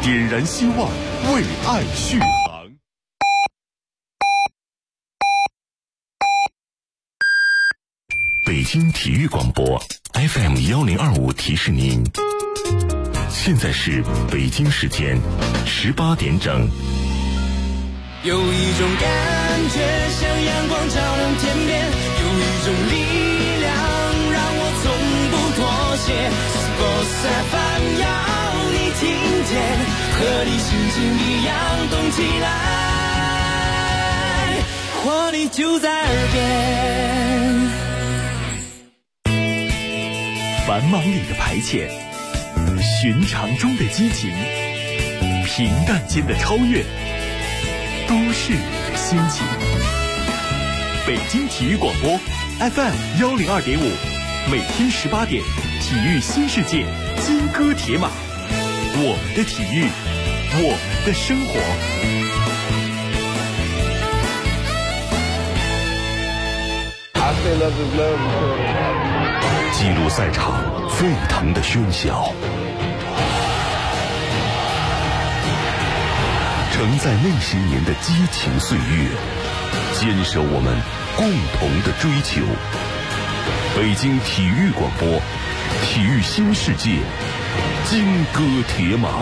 点燃希望，为爱续航。北京体育广播 FM1025提示您，现在是北京时间18点整。 有一种感觉像阳光照亮天边，有一种力量让我从不妥协。Sports FM 要你听见，和你心情一样动起来，活力就在耳边。 繁忙里的排遣，寻常中的激情，平淡间的超越，都市里的心情。北京体育广播 FM102.5，每天18点，体育新世界，金戈铁马，我们的体育，我们的生活。记录赛场沸腾的喧嚣，承载那些年的激情岁月，坚守我们共同的追求。北京体育广播，体育新世界，金戈铁马。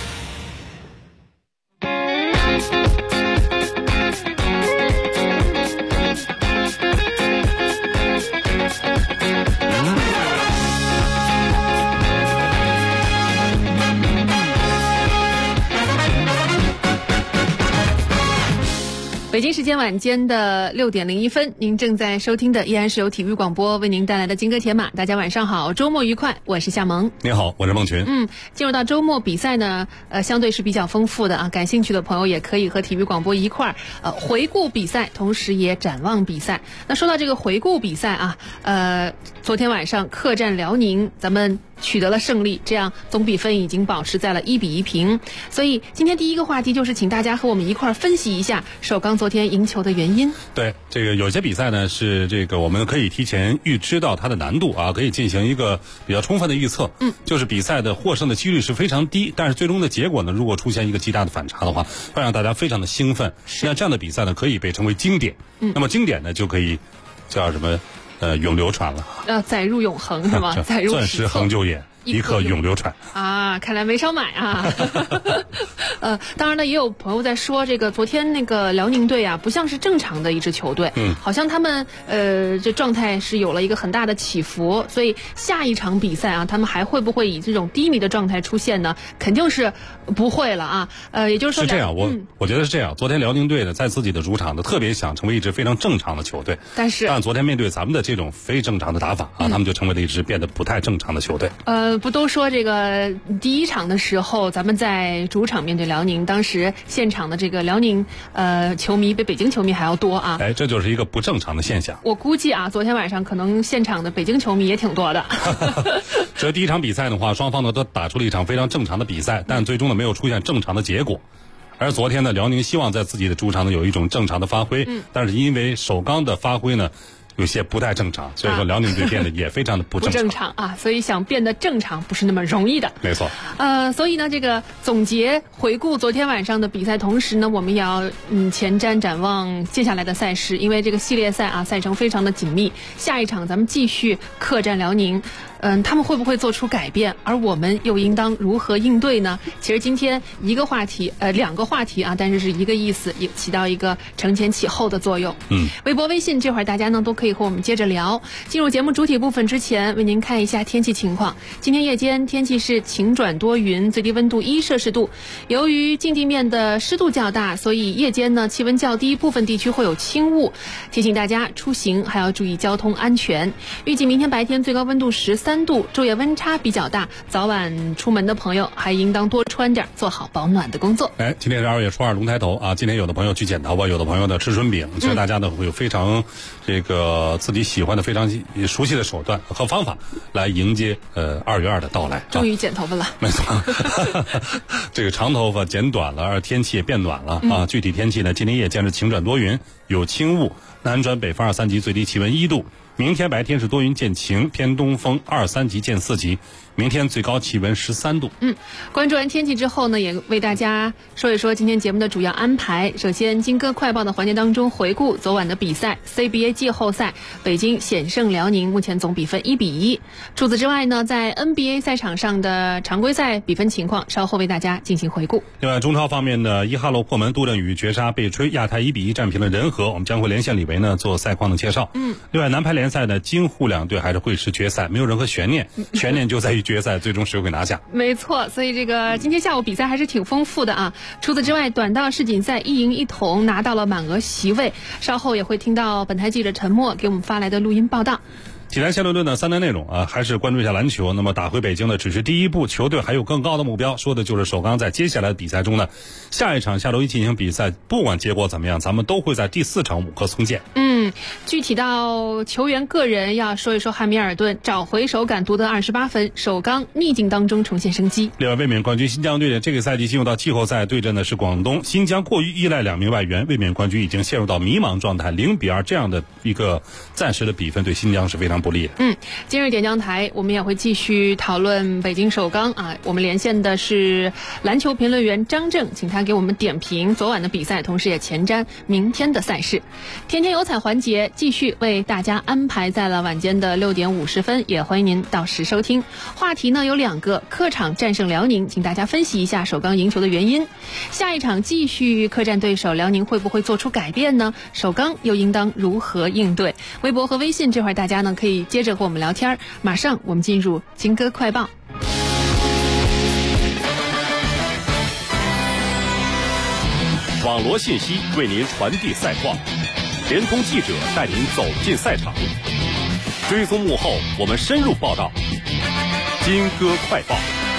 北京时间晚间的6点01分，您正在收听的依然是由体育广播为您带来的金戈铁马。大家晚上好，周末愉快，我是夏萌。 你好，我是孟群。 进入到周末比赛呢，相对是比较丰富的啊，感兴趣的朋友也可以和体育广播一块儿回顾比赛，同时也展望比赛。那说到这个回顾比赛啊，昨天晚上客战辽宁，咱们取得了胜利，这样总比分已经保持在了1-1平。所以今天第一个话题就是请大家和我们一块儿分析一下首钢昨天赢球的原因。 对，这个有些比赛呢是这个我们可以提前预知到它的难度啊，可以进行一个比较充分的预测。就是比赛的获胜的几率是非常低，但是最终的结果呢，如果出现一个极大的反差的话，会让大家非常的兴奋。那这样的比赛呢，可以被称为经典。那么经典呢，就可以叫什么？永流传了。 载入永恒是吗？载入钻石恒久远，一刻永流传啊！看来没少买啊。当然呢，也有朋友在说，这个昨天那个辽宁队啊，不像是正常的一支球队，好像他们这状态是有了一个很大的起伏，所以下一场比赛啊，他们还会不会以这种低迷的状态出现呢？肯定是不会了啊。也就是说是这样，我觉得是这样。昨天辽宁队呢，在自己的主场呢，特别想成为一支非常正常的球队，但昨天面对咱们的这种非正常的打法啊，他们就成为了一支变得不太正常的球队。 不都说这个第一场的时候，咱们在主场面对辽宁，当时现场的这个辽宁球迷比北京球迷还要多啊！ 这就是一个不正常的现象。 我估计啊，昨天晚上可能现场的北京球迷也挺多的。 这第一场比赛的话，双方呢都打出了一场非常正常的比赛，但最终呢没有出现正常的结果。而昨天呢，辽宁希望在自己的主场呢有一种正常的发挥，但是因为首钢的发挥呢有些不太正常，所以说辽宁队变得也非常的不正常啊，所以想变得正常不是那么容易的。 没错。 所以呢，这个总结回顾昨天晚上的比赛，同时呢，我们也要前瞻展望接下来的赛事，因为这个系列赛啊，赛程非常的紧密。下一场咱们继续客战辽宁。他们会不会做出改变？而我们又应当如何应对呢？其实今天一个话题，两个话题啊，但是是一个意思，也起到一个承前启后的作用。微博、微信这会儿大家呢都可以和我们接着聊。进入节目主体部分之前，为您看一下天气情况。今天夜间天气是晴转多云，最低温度1摄氏度。由于近地面的湿度较大，所以夜间呢气温较低，部分地区会有轻雾。提醒大家出行还要注意交通安全。预计明天白天最高温度13度，昼夜温差比较大，早晚出门的朋友还应当多穿点，做好保暖的工作。 今天是2月初2龙抬头啊，今天有的朋友去剪头发，有的朋友呢吃春饼，其实大家呢会有非常这个自己喜欢的、非常熟悉的手段和方法来迎接2月2的到来。 终于剪头发了， 没错。这个长头发剪短了，而天气也变暖了啊。具体天气呢，今天夜间是晴转多云，有轻雾，南转北风2、3级，最低气温1度。明天白天是多云见晴，偏东风2、3级见4级， 明天最高气温13度。 关注完天气之后呢，也为大家说一说今天节目的主要安排。首先，金歌快报的环节当中，回顾昨晚的比赛 ，CBA 季后赛，北京险胜辽宁，目前总比分1-1。除此之外呢，在 NBA 赛场上的常规赛比分情况，稍后为大家进行回顾。 另外，中超方面的伊哈洛破门，杜振宇绝杀被吹，亚太1-1战平了仁和。我们将会连线李维呢做赛况的介绍。另外，男排联赛的京沪两队还是会师决赛，没有任何悬念，悬念就在于决赛最终谁会拿下。 没错，所以这个今天下午比赛还是挺丰富的啊。除此之外，短道世锦赛1赢1铜拿到了满额席位，稍后也会听到本台记者陈默给我们发来的录音报道。 体坛下论论的3大内容啊，还是关注一下篮球。那么打回北京的只是第一步，球队还有更高的目标，说的就是首钢在接下来的比赛中呢，下一场下周一进行比赛，不管结果怎么样，咱们都会在第4场5颗松见。 具体到球员个人，要说一说汉密尔顿找回手感，夺得28分，首钢逆境当中重现生机。 另外，卫冕冠军新疆队的这个赛季进入到季后赛，对阵的是广东。新疆过于依赖2名外援，卫冕冠军已经陷入到迷茫状态，0-2这样的一个暂时的比分对新疆是非常不利的。 今日点将台我们也会继续讨论北京首钢啊，我们连线的是篮球评论员张正，请他给我们点评昨晚的比赛，同时也前瞻明天的赛事。天天有彩环节继续为大家安排在了晚间的6点50分，也欢迎您到时收听。话题呢有2个，客场战胜辽宁，请大家分析一下首钢赢球的原因。下一场继续客战对手，辽宁会不会做出改变呢？首钢又应当如何应对？微博和微信这会儿大家呢可以接着和我们聊天。马上我们进入金歌快报。 网罗信息为您传递赛况，联通记者带您走进赛场，追踪幕后我们深入报道。金歌快报。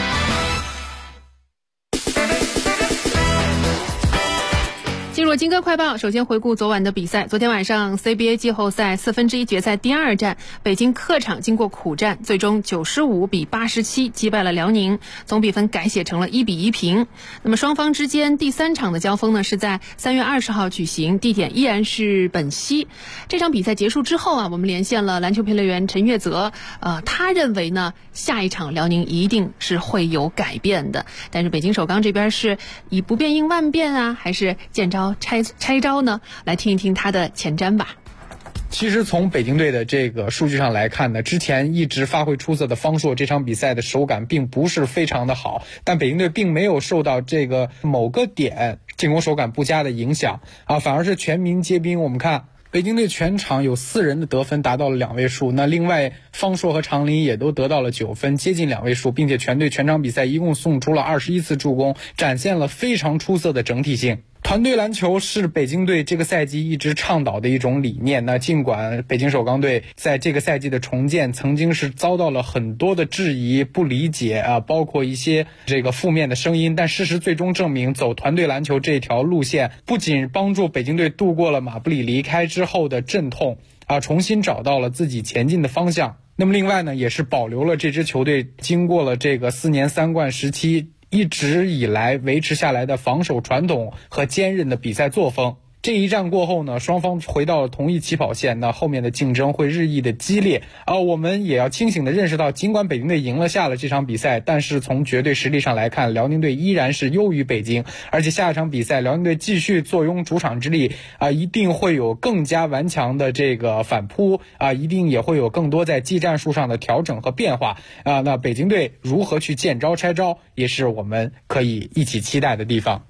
进入金歌快报，首先回顾昨晚的比赛。昨天晚上 CBA 季后赛1/4决赛第2战，北京客场经过苦战，最终95-87击败了辽宁，总比分改写成了1-1平。那么双方之间第3场的交锋呢，是在3月20号举行，地点依然是本溪。这场比赛结束之后啊，我们连线了篮球评论员陈月泽，他认为呢，下一场辽宁一定是会有改变的。但是北京首钢这边是以不变应万变啊，还是见招拆招呢？来听一听他的前瞻吧。 其实从北京队的这个数据上来看呢，之前一直发挥出色的方硕这场比赛的手感并不是非常的好，但北京队并没有受到这个某个点进攻手感不佳的影响啊，反而是全民皆兵。我们看北京队全场有4人的得分达到了2位数，那另外方硕和常林也都得到了9分，接近2位数，并且全队全场比赛一共送出了21次助攻，展现了非常出色的整体性。团队篮球是北京队这个赛季一直倡导的一种理念。那尽管北京首钢队在这个赛季的重建曾经是遭到了很多的质疑、不理解啊，包括一些这个负面的声音，但事实最终证明，走团队篮球这条路线不仅帮助北京队度过了马布里离开之后的阵痛啊，重新找到了自己前进的方向。那么另外呢，也是保留了这支球队经过了这个4年3冠时期一直以来维持下来的防守传统和坚韧的比赛作风。这一战过后呢，双方回到了同一起跑线，那后面的竞争会日益的激烈我们也要清醒的认识到，尽管北京队赢了下了这场比赛，但是从绝对实力上来看，辽宁队依然是优于北京，而且下一场比赛辽宁队继续坐拥主场之力一定会有更加顽强的这个反扑一定也会有更多在技战术上的调整和变化那北京队如何去见招拆招，也是我们可以一起期待的地方。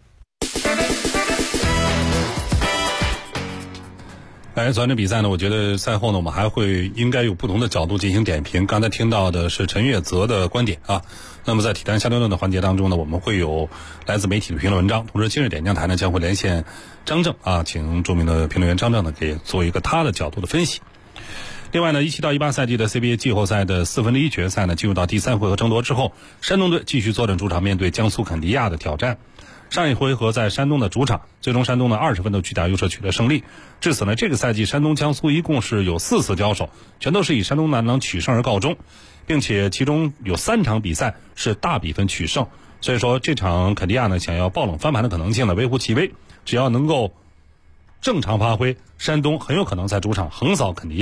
昨晚这比赛呢，我觉得赛后呢，我们还会应该有不同的角度进行点评。刚才听到的是陈月泽的观点啊。那么在体坛下论论的环节当中呢，我们会有来自媒体的评论文章，同时今日点将台呢将会连线张正请著名的评论员张正呢给做一个他的角度的分析。另外呢，17到18赛季的 CBA 季后赛的1/4决赛呢，进入到第3回合争夺之后，山东队继续坐镇主场面对江苏肯尼亚的挑战。上一回合在山东的主场，最终山东的20分的巨大优势取得胜利。至此呢，这个赛季山东江苏一共是有4次交手，全都是以山东男篮取胜而告终，并且其中有3场比赛是大比分取胜。所以说这场肯尼亚呢想要爆冷翻盘的可能性呢微乎其微，只要能够正常发挥，山东很有可能在主场横扫肯尼亚，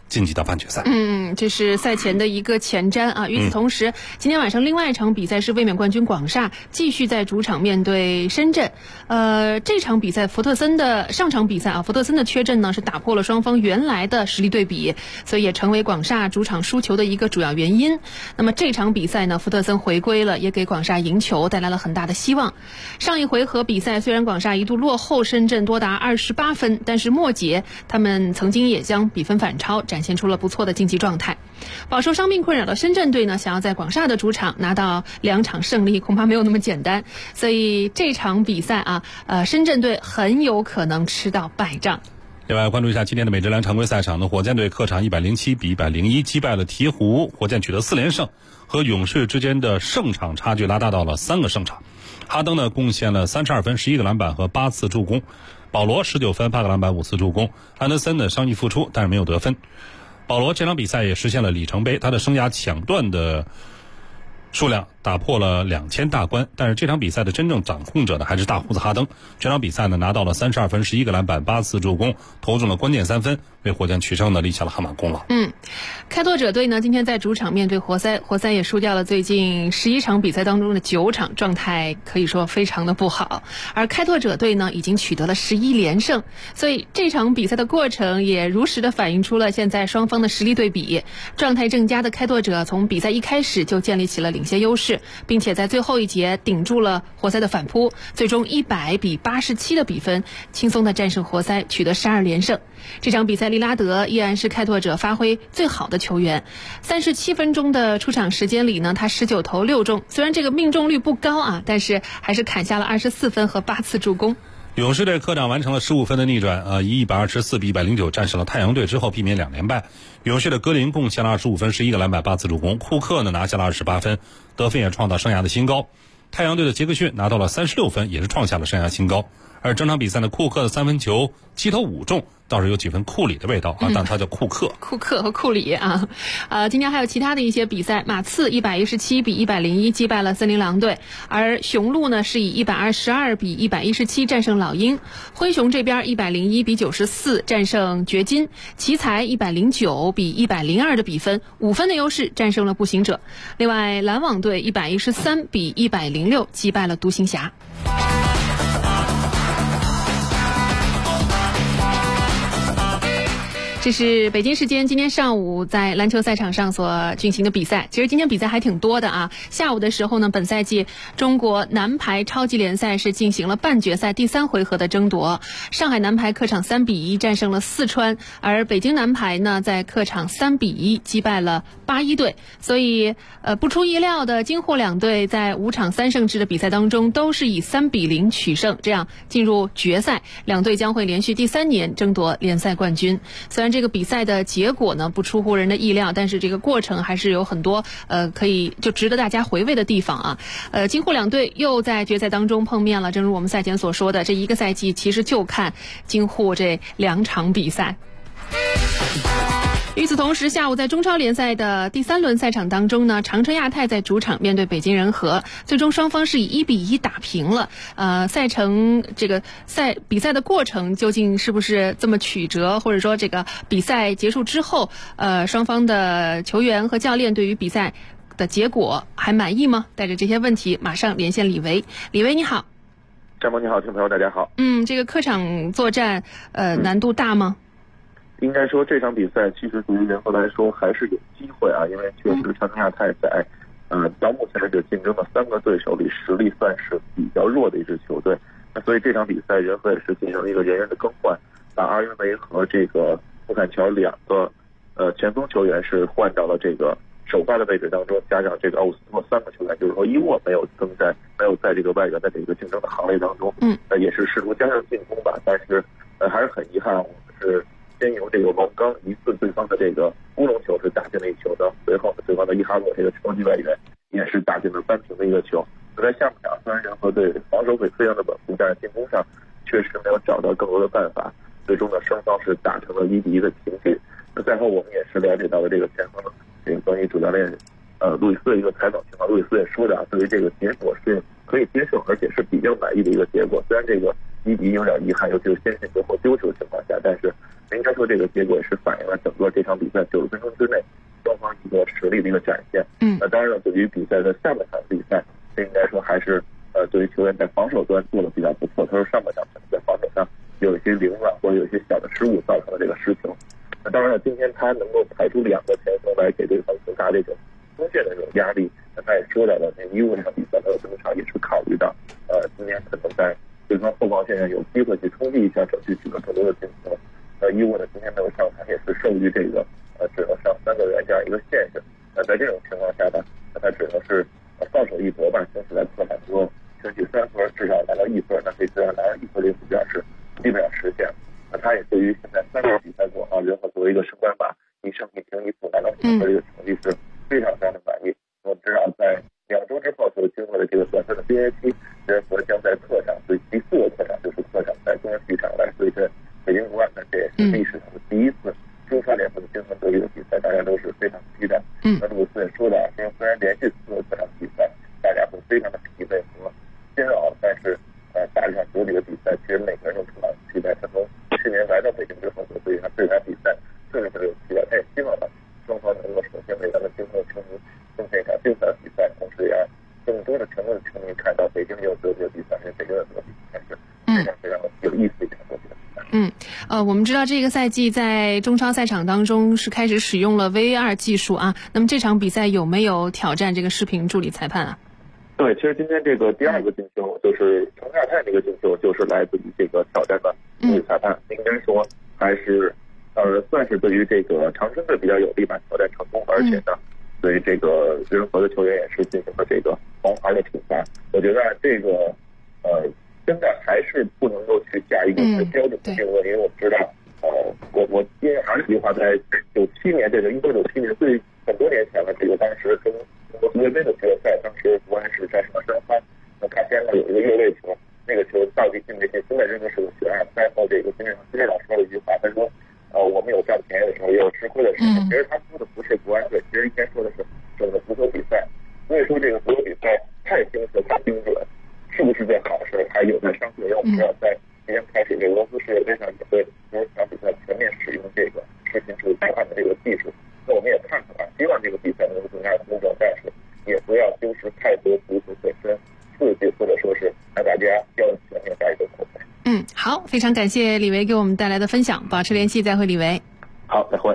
晋级到半决赛。 这是赛前的一个前瞻啊。与此同时，今天晚上另外一场比赛是卫冕冠军广厦继续在主场面对深圳。这场比赛上场比赛啊，福特森的缺阵呢是打破了双方原来的实力对比，所以也成为广厦主场输球的一个主要原因。那么这场比赛呢，福特森回归了，也给广厦赢球带来了很大的希望。上一回合比赛虽然广厦一度落后深圳多达28分，但是末节他们曾经也将比分反超，展现出了不错的竞技状态。饱受伤病困扰的深圳队呢，想要在广厦的主场拿到2场胜利，恐怕没有那么简单。所以这场比赛啊，深圳队很有可能吃到败仗。 另外关注一下今天的美职篮常规赛场呢，火箭队客场107比101击败了鹈鹕，火箭取得4连胜，和勇士之间的胜场差距拉大到了3个胜场。哈登呢贡献了32分、11个篮板和8次助攻，保罗19分、8个篮板、5次助攻，安德森呢伤愈复出，但是没有得分。保罗这场比赛也实现了里程碑，他的生涯抢断的数量打破了2000大关，但是这场比赛的真正掌控者呢还是大胡子哈登。这场比赛呢拿到了32分、11个篮板、8次助攻，投中了关键3分，为火箭取胜呢立下了汗马功劳。 开拓者队呢今天在主场面对活塞，活塞也输掉了最近11场比赛当中的9场，状态可以说非常的不好。而开拓者队呢已经取得了11连胜，所以这场比赛的过程也如实的反映出了现在双方的实力对比。状态正佳的开拓者从比赛一开始就建立起了领先优势，并且在最后一节顶住了活塞的反扑，最终100比87的比分轻松的战胜活塞，取得12连胜。这场比赛利拉德依然是开拓者发挥最好的球员，37分钟的出场时间里呢，他19投6中，虽然这个命中率不高啊，但是还是砍下了24分和8次助攻。 勇士队客场完成了15分的逆转，以124比109战胜了太阳队之后避免2连败。勇士的格林贡献了25分、11个篮板、8次助攻，库克呢拿下了28分，得分也创造生涯的新高。太阳队的杰克逊拿到了36分，也是创下了生涯新高。而整场比赛呢，库克的3分球7投5中，倒是有几分库里的味道啊，但他叫库克和库里啊。今天还有其他的一些比赛，马刺117比101击败了森林狼队，而雄鹿呢是以122比117战胜老鹰，灰熊这边101比94战胜掘金，奇才109比102的比分，5分的优势战胜了步行者。另外篮网队113比106击败了独行侠。这是北京时间今天上午在篮球赛场上所进行的比赛。其实今天比赛还挺多的啊。下午的时候呢，本赛季中国男排超级联赛是进行了半决赛第3回合的争夺。上海男排客场3比1战胜了四川，而北京男排呢在客场3比1击败了81队。所以不出意料的，京沪两队在5场3胜制的比赛当中都是以3比0取胜，这样进入决赛。两队将会连续第3年争夺联赛冠军。虽然这个比赛的结果呢不出乎人的意料，但是这个过程还是有很多可以就值得大家回味的地方啊。京沪两队又在决赛当中碰面了，正如我们赛前所说的，这一个赛季其实就看京沪这2场比赛。与此同时，下午在中超联赛的第3轮赛场当中呢，长春亚泰在主场面对北京人和，最终双方是以1比1打平了。赛程这个比赛的过程究竟是不是这么曲折，或者说这个比赛结束之后，双方的球员和教练对于比赛的结果还满意吗？带着这些问题，马上连线李维。李维你好。 张萌你好，听众朋友大家好。 这个客场作战难度大吗？ 应该说这场比赛其实对于人和来说还是有机会啊，因为确实长春亚泰在到目前为止竞争的3个对手里实力算是比较弱的一支球队，那所以这场比赛人和也是进行了一个人员的更换，把阿云维和这个穆坎乔2个前锋球员是换到了这个首发的位置当中，加上这个奥斯托3个球员，就是说伊沃没有在这个外援的这个竞争的行列当中，也是试图加上进攻吧，但是还是很遗憾，我们是先由这个王刚一次对方的这个乌龙球是打进了1球的，随后对方的伊哈洛这个超级外援也是打进了扳平的1个球。在下半场虽然人和队防守会非常的稳固，但是进攻上确实没有找到更多的办法，最终呢双方是打成了1比1的平局。那赛后我们也是了解到了这个前锋这个关于主教练路易斯的一个采访情况，路易斯也说的对于这个结果是可以接受，而且是比较满意的一个结果。虽然这个1比1有点遗憾，尤其是先进球或丢球的情况下，但是应该说这个结果是反映了整个这场比赛90分钟之内双方一个实力的一个展现。当然了，对于比赛的下半场比赛，这应该说还是对于球员在防守端做的比较不错。他说上半场可能在防守上有一些凌乱或者有一些小的失误，造成了这个失球。当然了，今天他能够排出2个前锋来给对方增加这种锋线的这种压力，他也说到了那医务这场比赛，还有这场也是考虑到今天可能在对方后防线上有机会去冲击一下，争取取得更多的进球。医务呢今天没有上场，也是受于这个只能上3个人这样一个现象。在这种情况下呢，他只能是放手一搏吧，争取在客场能够争取3分，至少拿到1分。那这次要拿到1分的目标是基本上实现。那他也对于现在3场比赛中任何作为一个升班马1胜1平1负拿到1分的这个成绩是非常非常的满意。我们知道在2周之后就经过了这个短暂的边缘期，人和将在客场，所以第4个客场就是客场在中央体育场来对阵北京国安，这也是历史上的第一次中超联赛的竞争德比的比赛，大家都是非常期待。那鲁斯也说到，说虽然连续4个客场比赛大家会非常的疲惫和煎熬，但是打这场德比的比赛，其实每个人都充满了期待。他从去年来到北京之后，就对他这场比赛特别有期待。他也希望呢双方能够首先为咱们京东球迷奉献一场精彩的比赛，同时也让更多的全国的球迷看到北京有德比的比赛，因为北京的德比才是非常非常有意思的一场德比的比赛。 我们知道这个赛季在中超赛场当中是开始使用了 VAR 技术啊。那么这场比赛有没有挑战这个视频助理裁判啊？ 对，其实今天这个第2个进球就是程亚泰那个进球，就是来自于这个挑战的助理裁判，应该说还是算是对于这个长春队比较有利吧，挑战成功，而且呢，对于这个人和的球员也是进行了这个黄牌的处罚。我觉得这个真的还是不能够去下一个标准的定论，因为我知道我因为还是一句话，在97年这个1997年最很多年前了，这个当时跟中国足协杯的决赛，当时国安是战胜了申花，那卡西安有一个越位球，那个球到底进没进，现在真的是个悬案。赛后这个金志老说了一句话，他说我们有占便宜的时候，也有吃亏的时候。其实他说的不是国安队，其实应该说的是整个足球比赛。所以说这个足球比赛太精确太精准，是不是件好事还有待商榷。因为我们知道在今天开始，这个俄罗斯世界杯上也会这场比赛全面使用这个视频助理裁判的这个技术。那我们也看看希望这个比赛能够更加公正，但是也不要丢失太多足球本身刺激，或者说是让大家要全面加一个口碑。 好，非常感谢李维给我们带来的分享，保持联系，再会，李维。 好，再会。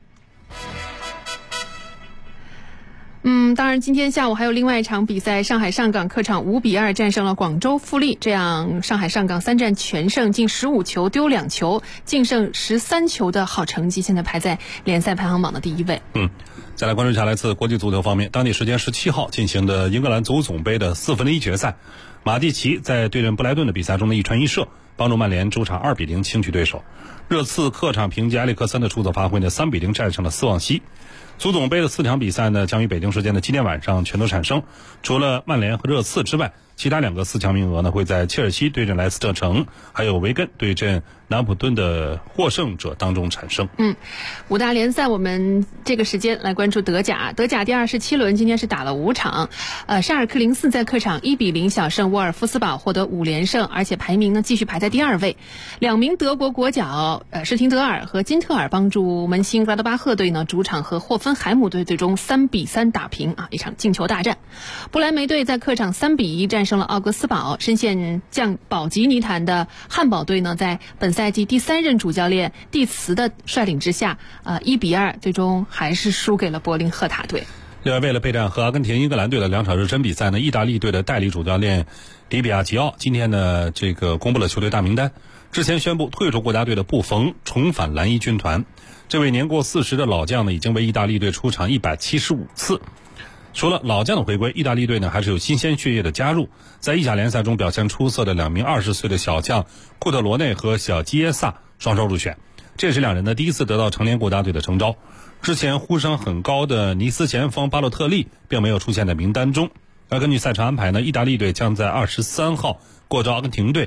当然，今天下午还有另外一场比赛，上海上港客场5-2战胜了广州富力，这样上海上港3战全胜，进15球丢2球，净胜13球的好成绩，现在排在联赛排行榜的第1位。 再来关注一下来自国际足球方面，当地时间17号进行的英格兰足总杯的4分之一决赛，马蒂奇在对阵布莱顿的比赛中的一传一射，帮助曼联主场2-0轻取对手。热刺客场凭借埃里克森的出色发挥呢，3-0战胜了斯旺西。足总杯的4场比赛呢，将于北京时间的今天晚上全都产生。除了曼联和热刺之外，其他2个4强名额呢，会在切尔西对阵莱斯特城，还有维根对阵南普顿的获胜者当中产生。 5大联赛我们这个时间来关注德甲。德甲第27轮今天是打了5场，沙尔克04在客场1-0小胜沃尔夫斯堡，获得5连胜，而且排名呢继续排在第2位。2名德国国脚施廷德尔和金特尔帮助门兴格拉德巴赫队呢主场和霍芬海姆队最终3-3打平一场进球大战。不莱梅队在客场3-1战胜了奥格斯堡，深陷降保级泥潭的汉堡队呢，在本赛季第3任主教练蒂茨的率领之下，1-2最终还是输给了柏林赫塔队。 另外，为了备战和阿根廷、英格兰队的2场热身比赛呢，意大利队的代理主教练迪比亚吉奥今天呢，公布了球队大名单。之前宣布退出国家队的布冯重返蓝衣军团。这位年过40的老将呢，已经为意大利队出场175次。除了老将的回归，意大利队呢还是有新鲜血液的加入。在意甲联赛中表现出色的2名20岁的小将库特罗内和小基耶萨双双入选，这也是2人的第一次得到成年国家队的征召。之前呼声很高的尼斯前锋巴洛特利并没有出现在名单中。而根据赛程安排呢，意大利队将在23号过招阿根廷队，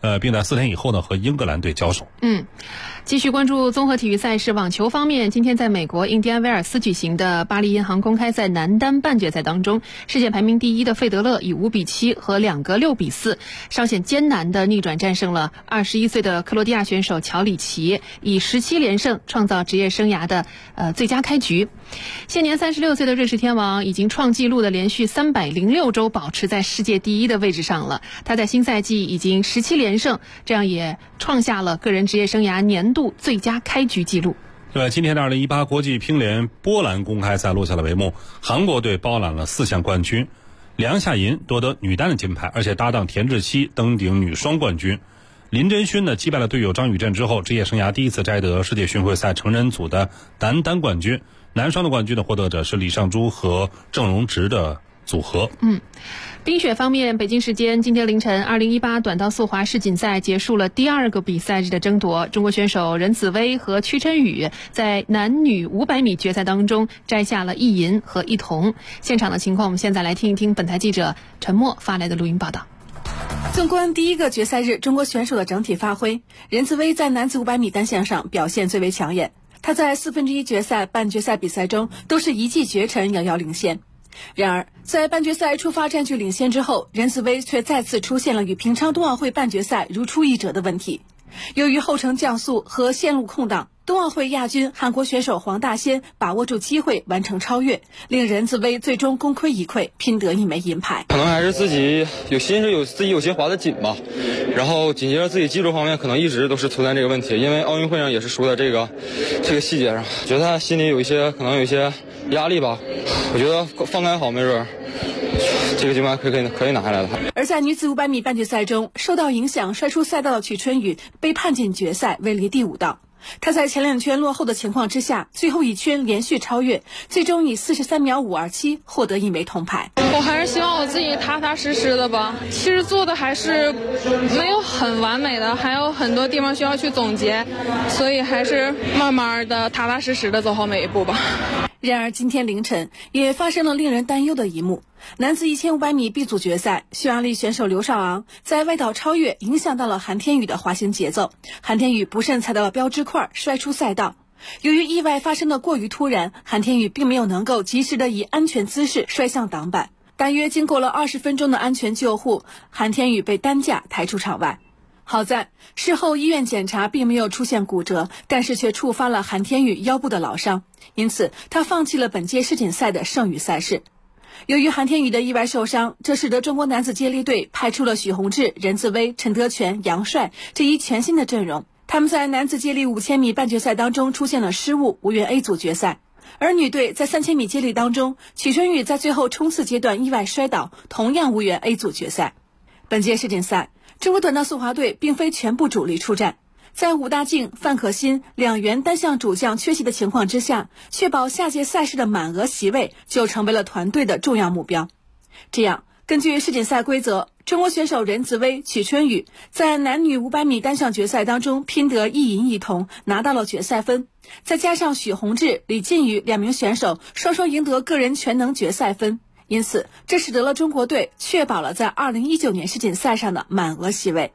并在4天以后呢和英格兰队交手。 继续关注综合体育赛事。网球方面，今天在美国印第安维尔斯举行的巴黎银行公开赛男单半决赛当中，世界排名第1的费德勒以5-7和2个6-4，稍显艰难的逆转战胜了21岁的克罗地亚选手乔里奇，以17连胜创造职业生涯的最佳开局。现年36岁的瑞士天王已经创纪录的连续306周保持在世界第1的位置上了。他在新赛季已经17连胜，这样也创下了个人职业生涯年度最佳开局纪录。 对，今天的2018国际乒联波兰公开赛落下了帷幕，韩国队包揽了4项冠军，梁夏银夺得女单的金牌，而且搭档田志希登顶女双冠军。林真勋呢击败了队友张宇镇之后，职业生涯第一次摘得世界巡回赛成人组的男单冠军。男双的冠军的获得者是李尚洙和郑荣植的组合。 冰雪方面，北京时间今天凌晨，2018短道速滑世锦赛结束了第2个比赛日的争夺。中国选手任子威和屈琛宇在男女500米决赛当中摘下了1银和1铜。现场的情况，我们现在来听一听本台记者陈默发来的录音报道。 纵观第1个决赛日中国选手的整体发挥，任子威在男子500米单项上表现最为抢眼。他在1/4决赛、半决赛比赛中都是一骑绝尘，遥遥领先。然而，在半决赛出发占据领先之后，任子威却再次出现了与平昌冬奥会半决赛如出一辙的问题。由于后程降速和线路空档，冬奥会亚军韩国选手黄大仙把握住机会完成超越，令任子威最终功亏一篑，拼得1枚银牌。 可能还是自己有些滑得紧吧，然后紧接着自己技术方面可能一直都是存在这个问题，因为奥运会上也是输在这个细节上，觉得他心里可能有一些压力吧。我觉得放开好，没准这个金牌可以拿下来的。 而在女子500米半决赛中，受到影响摔出赛道的曲春雨被判进决赛，位列第5道。他在前2圈落后的情况之下，最后1圈连续超越，最终以43秒527获得1枚铜牌。 我还是希望我自己踏踏实实的吧，其实做的还是没有很完美的，还有很多地方需要去总结，所以还是慢慢的踏踏实实的走好每一步吧。 然而今天凌晨也发生了令人担忧的一幕，男子1500米 B 组决赛，匈牙利选手刘少昂在外道超越，影响到了韩天宇的滑行节奏，韩天宇不慎踩到了标志块，摔出赛道。由于意外发生的过于突然，韩天宇并没有能够及时的以安全姿势摔向挡板，大约经过了20分钟的安全救护，韩天宇被担架抬出场外。好在事后医院检查并没有出现骨折，但是却触发了韩天宇腰部的老伤，因此他放弃了本届世锦赛的剩余赛事。由于韩天宇的意外受伤，这使得中国男子接力队派出了许宏志、任子威、陈德全、杨帅这一全新的阵容。他们在男子接力5000米半决赛当中出现了失误，无缘 A 组决赛。而女队在3000米接力当中，曲春雨在最后冲刺阶段意外摔倒，同样无缘 A 组决赛。本届世锦赛，中国短道速滑队并非全部主力出战，在武大靖、范可新2员单项主将缺席的情况之下，确保下届赛事的满额席位就成为了团队的重要目标。这样，根据世锦赛规则，中国选手任子威、曲春雨在男女500米单项决赛当中拼得1银1铜，拿到了决赛分，再加上许宏志、李靖宇2名选手双双赢得个人全能决赛分，因此这使得了中国队确保了在2019年世锦赛上的满额席位。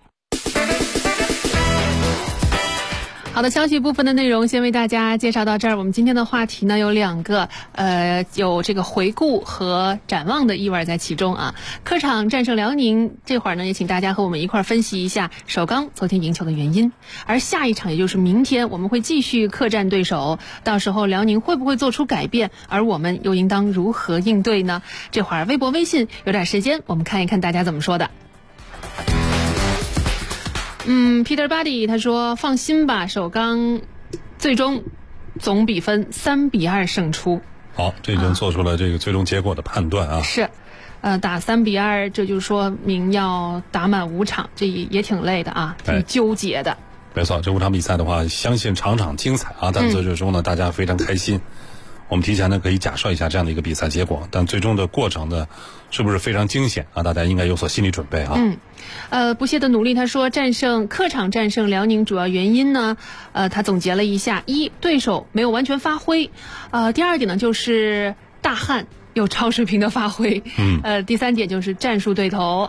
好的，消息部分的内容先为大家介绍到这儿。我们今天的话题呢有2个，有这个回顾和展望的意味在其中啊。客场战胜辽宁，这会儿呢也请大家和我们一块儿分析一下首钢昨天赢球的原因。而下一场也就是明天，我们会继续客战对手，到时候辽宁会不会做出改变，而我们又应当如何应对呢？这会儿微博微信有点时间，我们看一看大家怎么说的。Peter Buddy 他说放心吧，首钢最终总比分3-2胜出。 好，这已经做出了这个最终结果的判断啊。 是，打3-2，这就说明要打满5场，这也挺累的啊，挺纠结的。 没错，这5场比赛的话，相信场场精彩啊，但最终呢，大家非常开心。我们提前呢可以假设一下这样的一个比赛结果，但最终的过程呢，是不是非常惊险啊？大家应该有所心理准备啊。 不懈的努力，他说客场战胜辽宁主要原因呢，他总结了一下：一，对手没有完全发挥；第2点呢就是大汉有超水平的发挥；第3点就是战术对头啊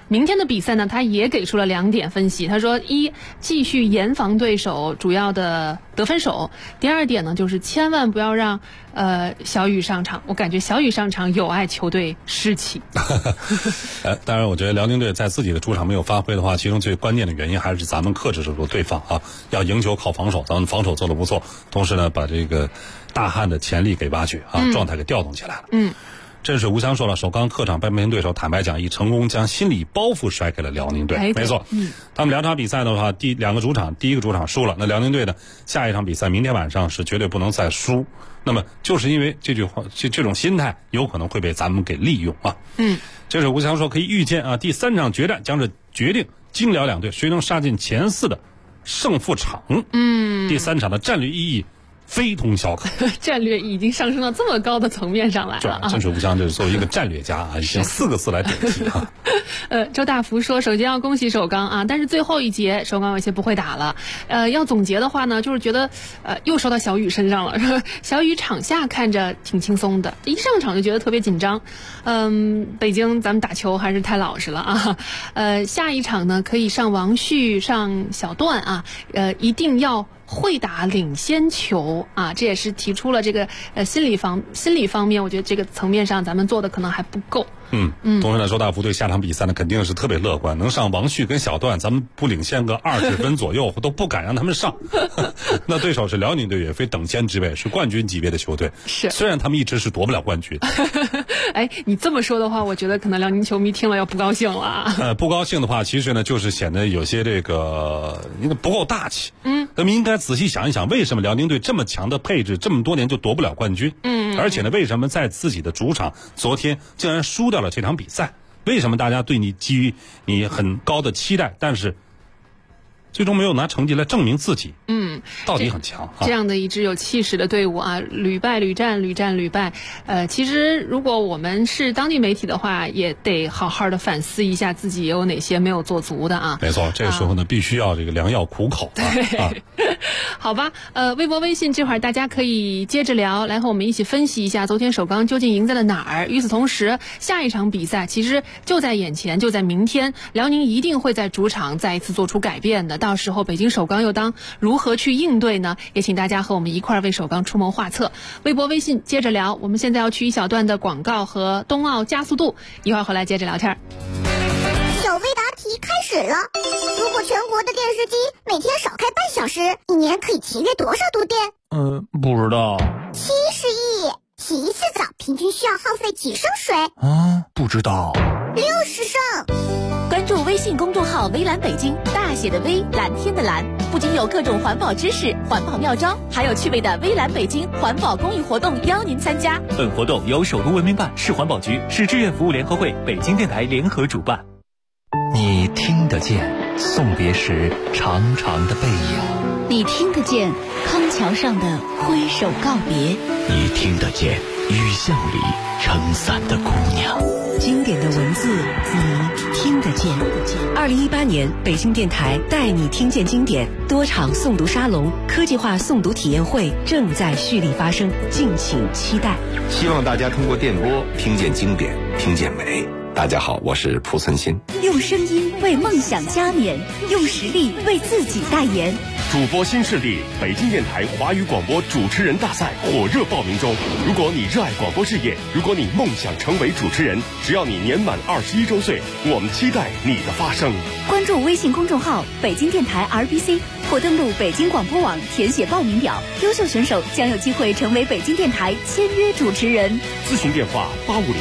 明天的比赛呢，他也给出了2点分析。他说：一，继续严防对手主要的得分手；第2点呢，就是千万不要让小雨上场。我感觉小雨上场有碍球队士气。 当然，我觉得辽宁队在自己的主场没有发挥的话，其中最关键的原因还是咱们克制住对方啊，要赢球靠防守，咱们防守做得不错，同时呢，把这个大汉的潜力给挖掘啊，状态给调动起来了。震水吴翔说了，首钢客场被面对手，坦白讲，已成功将心理包袱甩给了辽宁队。没错，他们2场比赛的话，第2个主场，第一个主场输了，那辽宁队呢，下一场比赛明天晚上是绝对不能再输。那么就是因为这句话，这种心态有可能会被咱们给利用啊。震水吴翔说，可以预见啊，第3场决战将是决定京辽两队谁能杀进前4的胜负场。第3场的战略意义非同小可， 战略已经上升到这么高的层面上来了啊！ 震水吴翔就是作为一个战略家啊，已经4个字来点题啊。 周大福说，首先要恭喜首钢啊，但是最后一节首钢有些不会打了。要总结的话呢，就是觉得又说到小雨身上了。小雨场下看着挺轻松的，一上场就觉得特别紧张。北京咱们打球还是太老实了啊。下一场呢可以上王旭上小段啊，一定要会打领先球啊，这也是提出了这个心理方面，我觉得这个层面上咱们做的可能还不够。 同时呢，周大福对下场比赛呢肯定是特别乐观，能上王旭跟小段，咱们不领先个20分左右都不敢让他们上。那对手是辽宁队，也非等闲之辈，是冠军级别的球队。 是， 虽然他们一直是夺不了冠军。 哎，你这么说的话，我觉得可能辽宁球迷听了要不高兴了。 不高兴的话，其实呢就是显得有些这个不够大气。咱们应该仔细想一想，为什么辽宁队这么强的配置，这么多年就夺不了冠军？而且呢，为什么在自己的主场昨天竟然输掉了这场比赛？为什么大家对你基于你很高的期待，但是最终没有拿成绩来证明自己？到底很强。 这样的一支有气势的队伍啊，屡败屡战，屡战屡败。其实如果我们是当地媒体的话，也得好好的反思一下自己有哪些没有做足的啊。 没错，这个时候呢，必须要这个良药苦口啊。 好吧，微博微信这会儿大家可以接着聊，来和我们一起分析一下昨天首钢究竟赢在了哪儿。与此同时，下一场比赛其实就在眼前，就在明天，辽宁一定会在主场再一次做出改变的。到时候北京首钢又当如何去应对呢？也请大家和我们一块儿为首钢出谋划策。微博微信接着聊，我们现在要去一小段的广告和冬奥加速度，一会儿回来接着聊天。 小微答题开始了。如果全国的电视机每天少开半小时，一年可以节约多少度电？ 不知道。 70亿。洗一次澡平均需要耗费几升水？ 不知道。 60升。 关注微信公众号微蓝北京，大写的微，蓝天的蓝，不仅有各种环保知识、环保妙招，还有趣味的微蓝北京环保公益活动邀您参加。 本活动由首都文明办、市环保局、市志愿服务联合会、北京电台联合主办。 你听得见送别时长长的背影， 你听得见康桥上的挥手告别， 你听得见雨巷里撑伞的姑娘。 经典的文字，你听得见。2018年，北京电台带你听见经典多场诵读沙龙、科技化诵读体验会正在蓄力发生，敬请期待。 希望大家通过电波听见经典，听见美。大家好，我是蒲存昕。 用声音为梦想加冕，用实力为自己代言。 主播新势力北京电台华语广播主持人大赛火热报名中。如果你热爱广播事业，如果你梦想成为主持人，只要你年满21周岁，我们期待你的发声。 关注微信公众号北京电台 RBC， 或登录北京广播网填写报名表，优秀选手将有机会成为北京电台签约主持人。 咨询电话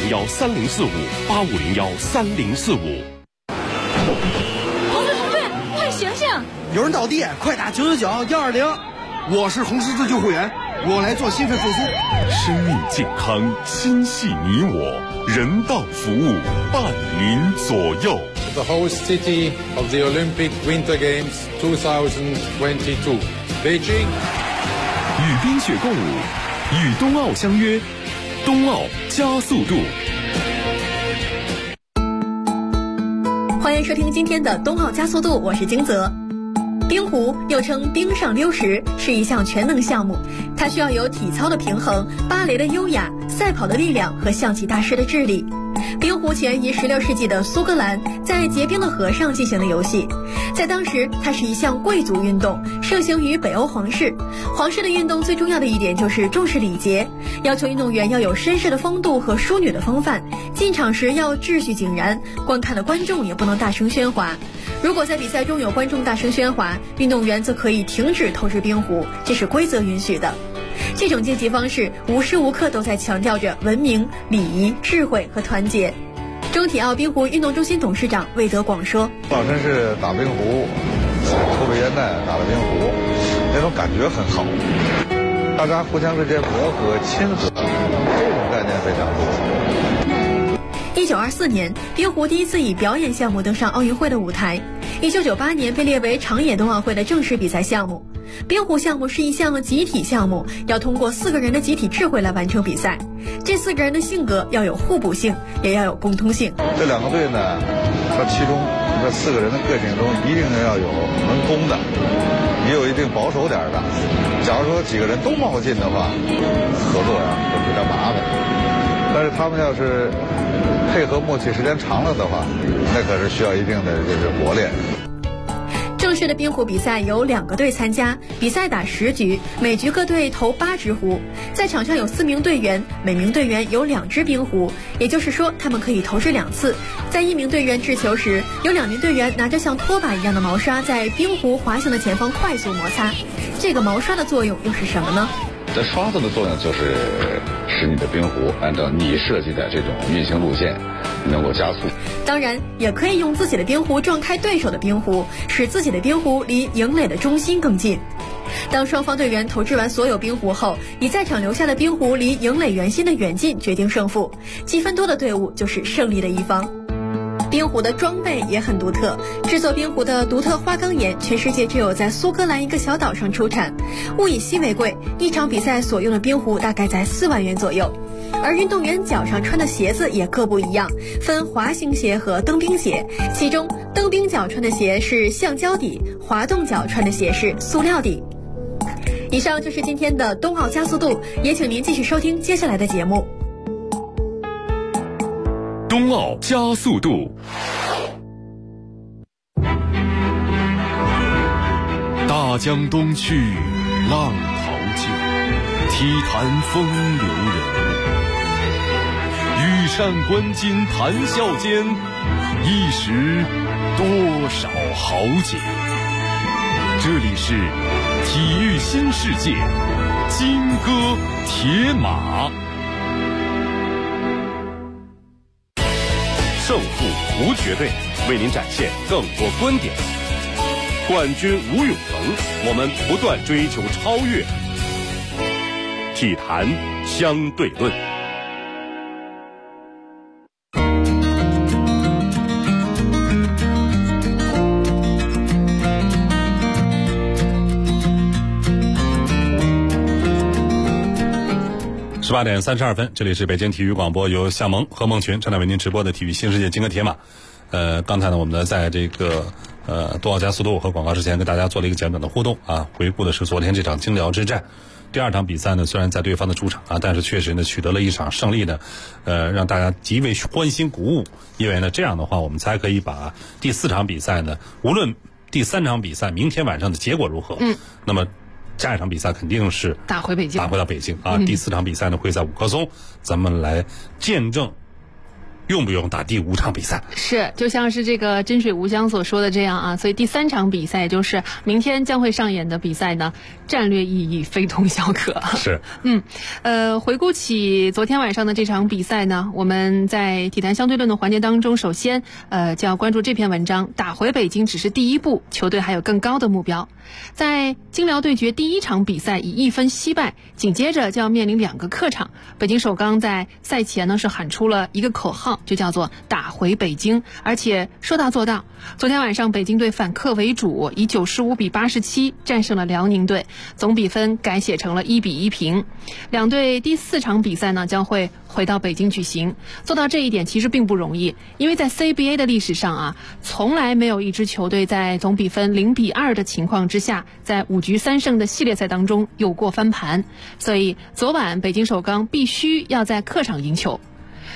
8501304585013045。 有人倒地，快打999-120。我是红十字救护员，我来做心肺复苏。 生命健康，心系你我，人道服务伴您左右。 The host city of the Olympic Winter Games 2022, Beijing。 与冰雪共舞，与冬奥相约，冬奥加速度。 欢迎收听今天的冬奥加速度，我是金泽。冰壶又称冰上溜石，是一项全能项目，它需要有体操的平衡、芭蕾的优雅、赛跑的力量和象棋大师的智力。 冰壶前于16世纪的苏格兰在结冰的河上进行的游戏，在当时它是一项贵族运动，盛行于北欧皇室。皇室的运动最重要的一点就是重视礼节，要求运动员要有绅士的风度和淑女的风范，进场时要秩序井然，观看的观众也不能大声喧哗。如果在比赛中有观众大声喧哗，运动员则可以停止投掷冰壶，这是规则允许的。这种竞技方式无时无刻都在强调着文明、礼仪、智慧和团结。中体奥冰壶运动中心董事长魏德广说：“ 老绅士打冰壶，抽着烟袋打着冰壶，那种感觉很好，大家互相之间磨合、亲和，这种概念非常多。” 1924年，冰壶第一次以表演项目登上奥运会的舞台。1998年被列为长野冬奥会的正式比赛项目。冰壶项目是一项集体项目，要通过4个人的集体智慧来完成比赛。这4个人的性格要有互补性，也要有共通性。 这2个队呢，它其中这4个人的个性中一定要有能攻的，也有一定保守点的。假如说几个人都冒进的话，合作呀就比较麻烦。但是他们要是配合默契时间长了的话，那可是需要一定的磨练。 正式的冰壶比赛有2个队参加，比赛打10局，每局各队投8只壶。在场上有4名队员，每名队员有2只冰壶，也就是说他们可以投掷2次。在1名队员掷球时，有2名队员拿着像拖把一样的毛刷在冰壶滑行的前方快速摩擦。这个毛刷的作用又是什么呢？ 这刷子的作用就是使你的冰壶按照你设计的这种运行路线能够加速。 当然也可以用自己的冰壶撞开对手的冰壶，使自己的冰壶离营垒的中心更近。当双方队员投掷完所有冰壶后，以在场留下的冰壶离营垒圆心的远近决定胜负，积分多的队伍就是胜利的一方。冰壶的装备也很独特，制作冰壶的独特花岗岩全世界只有在苏格兰一个小岛上出产，物以稀为贵，一场比赛所用的冰壶大概在4万元左右。而运动员脚上穿的鞋子也各不一样，分滑行鞋和蹬冰鞋，其中蹬冰脚穿的鞋是橡胶底，滑动脚穿的鞋是塑料底。以上就是今天的冬奥加速度，也请您继续收听接下来的节目。 冬奥加速度，大江东去，浪淘尽，体坛风流人物。羽扇纶巾谈笑间，一时多少豪杰。这里是体育新世界，金戈铁马。胜负无绝对，为您展现更多观点。冠军无永恒，我们不断追求超越。体坛相对论。 18点32分，这里是北京体育广播，由夏萌和孟群正在为您直播的体育新世界金戈铁马。刚才呢，我们在这个冬奥加速度和广告之前，跟大家做了一个简短的互动啊，回顾的是昨天这场京辽之战。第2场比赛呢，虽然在对方的主场啊，但是确实呢取得了一场胜利呢，让大家极为欢欣鼓舞。因为呢，这样的话，我们才可以把第4场比赛呢，无论第3场比赛明天晚上的结果如何，那么下一场比赛肯定是打回到北京啊。第4场比赛呢会在五棵松，咱们来见证用不用打第5场比赛。 是，就像是这个真水无香所说的这样啊，所以第3场比赛就是明天将会上演的比赛呢，战略意义非同小可。 是， 回顾起昨天晚上的这场比赛呢，我们在体坛相对论的环节当中，首先就要关注这篇文章，打回北京只是第一步，球队还有更高的目标。在京辽对决第1场比赛以1分惜败，紧接着就要面临2个客场。北京首钢在赛前呢是喊出了一个口号，就叫做打回北京，而且说到做到。昨天晚上北京队反客为主，以95比87战胜了辽宁队，总比分改写成了1比1平。两队第4场比赛呢将会回到北京举行。做到这一点其实并不容易，因为在 CBA 的历史上啊，从来没有一支球队在总比分0比2的情况之下，在5局3胜的系列赛当中有过翻盘。所以昨晚北京首钢必须要在客场赢球。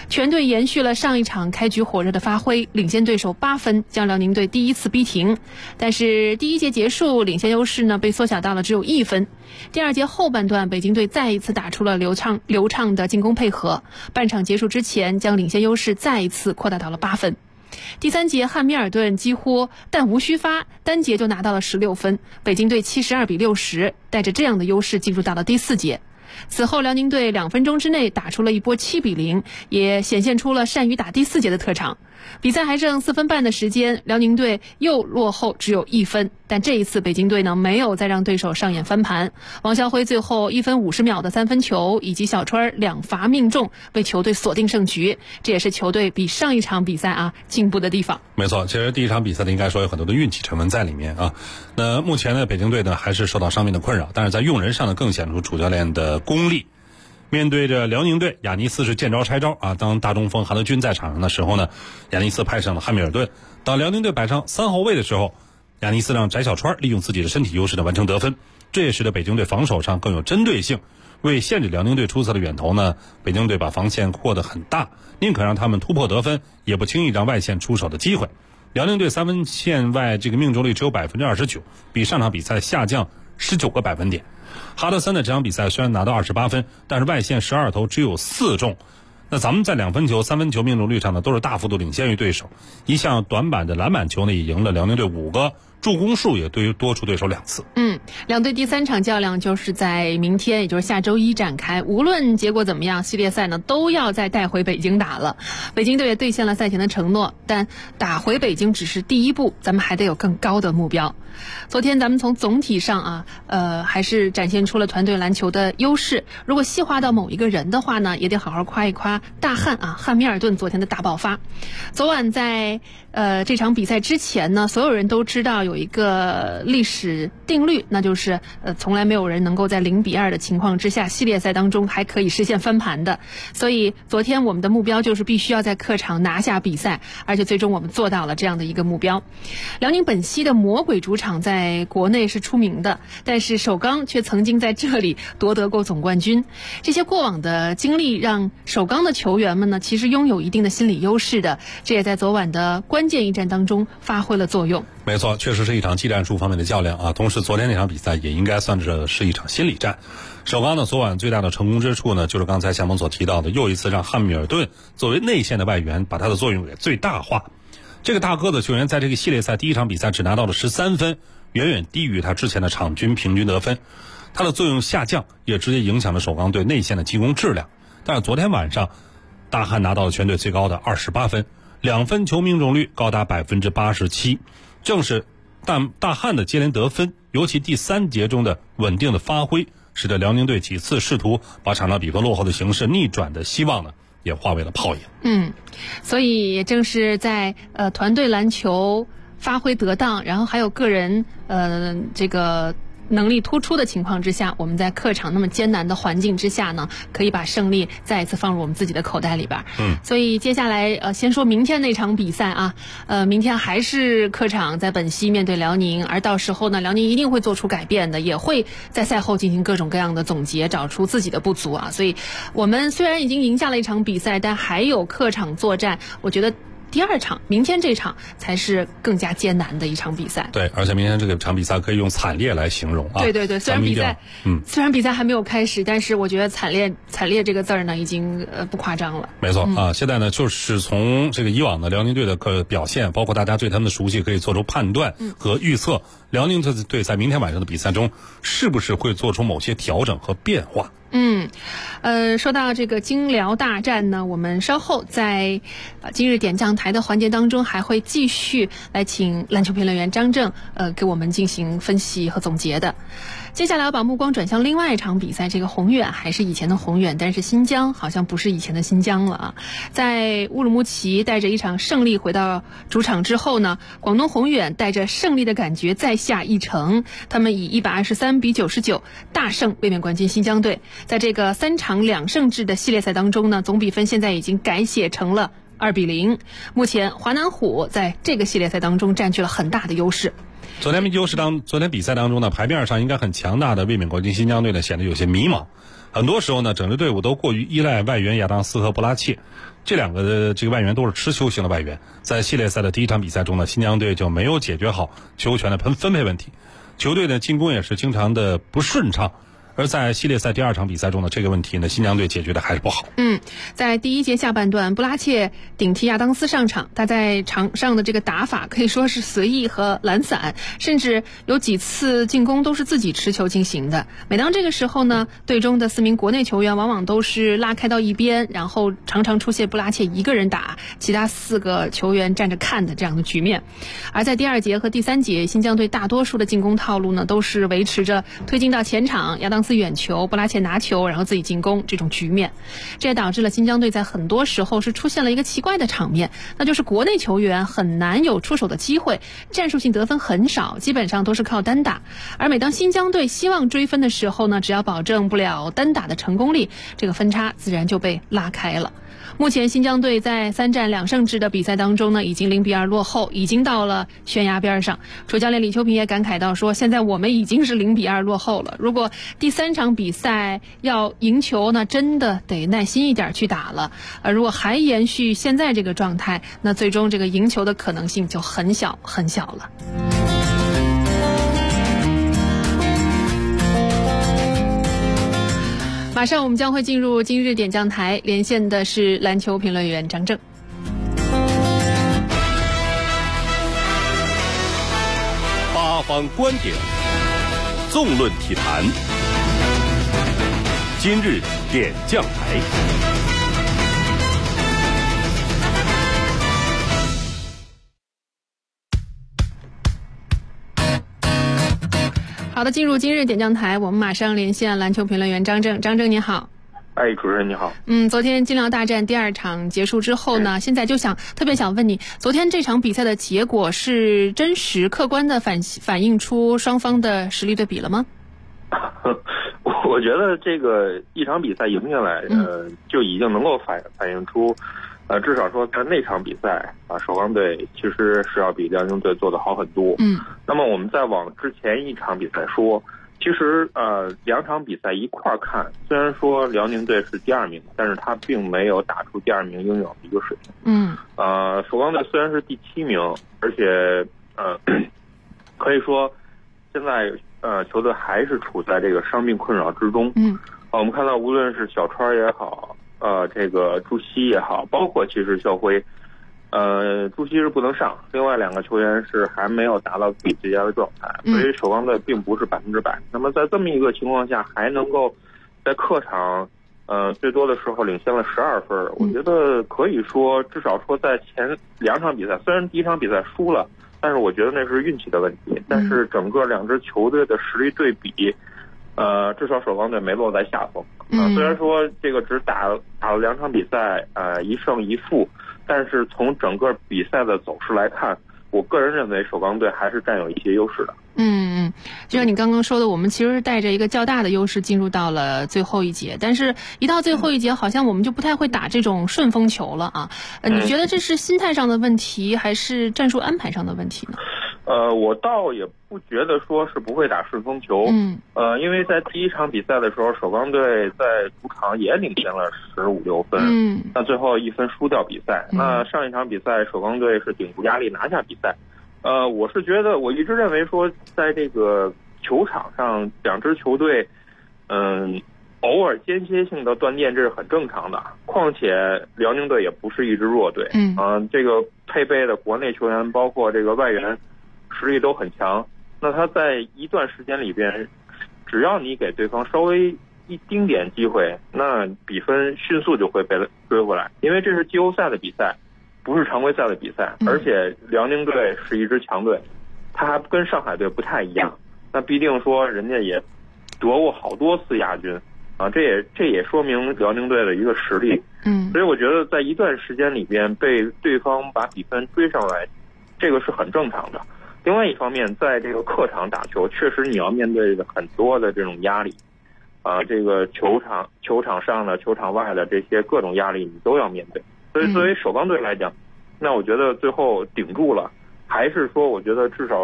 全队延续了上一场开局火热的发挥，领先对手8分，将辽宁队第一次逼平。但是第一节结束，领先优势呢被缩小到了只有1分。第二节后半段，北京队再一次打出了流畅的进攻配合，半场结束之前将领先优势再一次扩大到了8分。第3节，汉密尔顿几乎弹无虚发，单节就拿到了16分，北京队72-60，带着这样的优势进入到了第4节。此后辽宁队2分钟之内打出了一波7-0，也显现出了善于打第4节的特长。比赛还剩4分半的时间，辽宁队又落后只有1分，但这一次北京队呢没有再让对手上演翻盘。王霄辉最后1分50秒的3分球以及小川2罚命中，为球队锁定胜局，这也是球队比上一场比赛进步的地方。 没错，其实第一场比赛呢应该说有很多的运气成分在里面啊。那目前呢北京队呢还是受到伤病的困扰，但是在用人上呢更显出主教练的功力。面对着辽宁队，亚尼斯是见招拆招啊！当大中锋韩德君在场上的时候呢，亚尼斯派上了汉密尔顿。当辽宁队摆上3后卫的时候，亚尼斯让翟小川利用自己的身体优势呢完成得分，这也使得北京队防守上更有针对性。为限制辽宁队出色的远投呢，北京队把防线扩得很大，宁可让他们突破得分，也不轻易让外线出手的机会。辽宁队3分线外这个命中率只有 29%， 比上场比赛下降19个百分点。哈德森的这场比赛虽然拿到28分，但是外线12投只有4中。那咱们在2分球、3分球命中率上呢，都是大幅度领先于对手。一项短板的篮板球呢，也赢了辽宁队5个，助攻数也多出对手2次。 两队第3场较量就是在明天，也就是下周1展开。无论结果怎么样，系列赛呢都要再带回北京打了。北京队也兑现了赛前的承诺，但打回北京只是第一步，咱们还得有更高的目标。昨天咱们从总体上还是展现出了团队篮球的优势。如果细化到某一个人的话呢，也得好好夸一夸大汉密尔顿昨天的大爆发。昨晚在这场比赛之前呢，所有人都知道有一个历史定律，那就是从来没有人能够在0-2的情况之下，系列赛当中还可以实现翻盘的。所以昨天我们的目标就是必须要在客场拿下比赛，而且最终我们做到了这样的一个目标。辽宁本溪的魔鬼主场在国内是出名的，但是首钢却曾经在这里夺得过总冠军。这些过往的经历让首钢的球员们呢，其实拥有一定的心理优势的，这也在昨晚的关键一战当中发挥了作用。 没错，确实是一场技战术方面的较量啊。同时昨天那场比赛也应该算是一场心理战。首钢呢昨晚最大的成功之处呢，就是刚才夏萌所提到的，又一次让汉密尔顿作为内线的外援把他的作用给最大化。这个大个子球员在这个系列赛第一场比赛只拿到了13分，远远低于他之前的场均平均得分。他的作用下降也直接影响了首钢队内线的进攻质量。但是昨天晚上大汉拿到了全队最高的28分，2分球命中率高达 87%。 正是大汉的接连得分，尤其第3节中的稳定的发挥，使得辽宁队几次试图把场上比分落后的形势逆转的希望呢，也化为了泡影。 所以也正是在团队篮球发挥得当，然后还有个人这个能力突出的情况之下，我们在客场那么艰难的环境之下呢，可以把胜利再一次放入我们自己的口袋里边。所以接下来先说明天那场比赛明天还是客场在本溪面对辽宁，而到时候呢，辽宁一定会做出改变的，也会在赛后进行各种各样的总结，找出自己的不足所以我们虽然已经赢下了一场比赛，但还有客场作战，我觉得第2场明天这场才是更加艰难的一场比赛。 对，而且明天这个场比赛可以用惨烈来形容对，虽然比赛还没有开始，但是我觉得惨烈这个字儿呢已经不夸张了。 没错现在呢就是从这个以往的辽宁队的表现，包括大家对他们的熟悉，可以做出判断和预测辽宁队在明天晚上的比赛中是不是会做出某些调整和变化。 说到这个京辽大战呢，我们稍后在今日点将台的环节当中还会继续来请篮球评论员张正给我们进行分析和总结的。接下来要把目光转向另外一场比赛，这个宏远还是以前的宏远，但是新疆好像不是以前的新疆了在乌鲁木齐带着一场胜利回到主场之后呢，广东宏远带着胜利的感觉再下一城，他们以123-99大胜卫冕冠军新疆队。在这个3场2胜制的系列赛当中呢，总比分现在已经改写成了2-0。目前华南虎在这个系列赛当中占据了很大的优势。 昨天比赛当中呢，牌面上应该很强大的卫冕国际新疆队呢显得有些迷茫。很多时候呢，整支队伍都过于依赖外援亚当斯和布拉切，这两个的这个外援都是持球型的外援。在系列赛的第一场比赛中呢，新疆队就没有解决好球权的分配问题，球队的进攻也是经常的不顺畅。而在系列赛第二场比赛中呢，这个问题呢，新疆队解决的还是不好。 在第一节下半段，布拉切顶替亚当斯上场，他在场上的这个打法可以说是随意和懒散，甚至有几次进攻都是自己持球进行的。每当这个时候呢，队中的4名国内球员往往都是拉开到一边，然后常常出现布拉切一个人打，其他4个球员站着看的这样的局面。而在第二节和第3节，新疆队大多数的进攻套路呢，都是维持着推进到前场，亚当斯远球，布拉切拿球，然后自己进攻这种局面。这也导致了新疆队在很多时候是出现了一个奇怪的场面，那就是国内球员很难有出手的机会，战术性得分很少，基本上都是靠单打。而每当新疆队希望追分的时候呢，只要保证不了单打的成功率，这个分差自然就被拉开了。目前新疆队在3战2胜制的比赛当中呢，已经0-2落后，已经到了悬崖边上。主教练李秋平也感慨到说，现在我们已经是0-2落后了，如果第3场比赛要赢球呢，真的得耐心一点去打了。如果还延续现在这个状态，那最终这个赢球的可能性就很小很小了。马上我们将会进入今日点将台，连线的是篮球评论员张正。 八方观点，纵论体坛，今日点将台。 好的，进入今日点将台，我们马上连线篮球评论员张正。张正你好。 主持人你好。 昨天金辽大战第2场结束之后呢，现在就特别想问你，昨天这场比赛的结果是真实客观的反映出双方的实力对比了吗？ 我觉得这个一场比赛赢下来，就已经能够反映出，至少说在那场比赛首钢队其实是要比辽宁队做得好很多。那么我们再往之前一场比赛说，其实2场比赛一块儿看，虽然说辽宁队是第2名，但是他并没有打出第2名应有的一个水平。首钢队虽然是第7名，而且可以说现在球队还是处在这个伤病困扰之中。我们看到无论是小川也好，这个朱熹也好，包括其实肖辉，朱熹是不能上，另外2个球员是还没有达到自己最佳的状态，所以首钢队并不是100%。那么在这么一个情况下，还能够在客场最多的时候领先了12分，我觉得可以说至少说在前2场比赛，虽然第一场比赛输了，但是我觉得那是运气的问题。但是整个2支球队的实力对比，至少首钢队没落在下风。虽然说这个只打了2场比赛，1胜1负，但是从整个比赛的走势来看，我个人认为首钢队还是占有一些优势的。 就像你刚刚说的，我们其实是带着一个较大的优势进入到了最后一节，但是一到最后一节，好像我们就不太会打这种顺风球了啊。你觉得这是心态上的问题，还是战术安排上的问题呢？ 我倒也不觉得说是不会打顺风球。因为在第一场比赛的时候，首钢队在主场也领先了15-6分，那最后1分输掉比赛。那上一场比赛，首钢队是顶住压力拿下比赛。我是觉得，我一直认为说，在这个球场上，2支球队，偶尔间歇性的断电，这是很正常的。况且辽宁队也不是一支弱队，这个配备的国内球员，包括这个外援，实力都很强。那他在一段时间里边，只要你给对方稍微一丁点机会，那比分迅速就会被追回来。因为这是季后赛的比赛，不是常规赛的比赛，而且辽宁队是一支强队，他还跟上海队不太一样。那必定说人家也夺过好多次亚军啊，这也说明辽宁队的一个实力。所以我觉得在一段时间里边被对方把比分追上来，这个是很正常的。另外一方面，在这个客场打球，确实你要面对很多的这种压力这个球场上的、球场外的这些各种压力你都要面对。所以作为首钢队来讲，那我觉得最后顶住了，还是说我觉得至少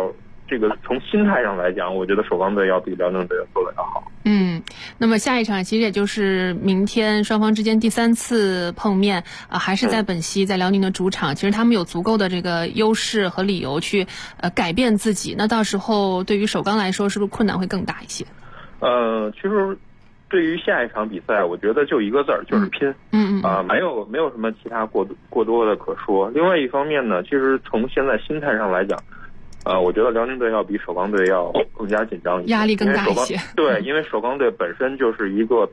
这个从心态上来讲，我觉得首钢队要比辽宁队做的要好。 那么下一场其实也就是明天双方之间第3次碰面还是在本溪，在辽宁的主场。其实他们有足够的这个优势和理由去改变自己。那到时候对于首钢来说，是不是困难会更大一些？ 其实对于下一场比赛，我觉得就一个字儿，就是拼。没有什么其他过多的可说。另外一方面呢，其实从现在心态上来讲，我觉得辽宁队要比首钢队要更加紧张一些， 压力更大一些。 对，因为首钢队本身就是一个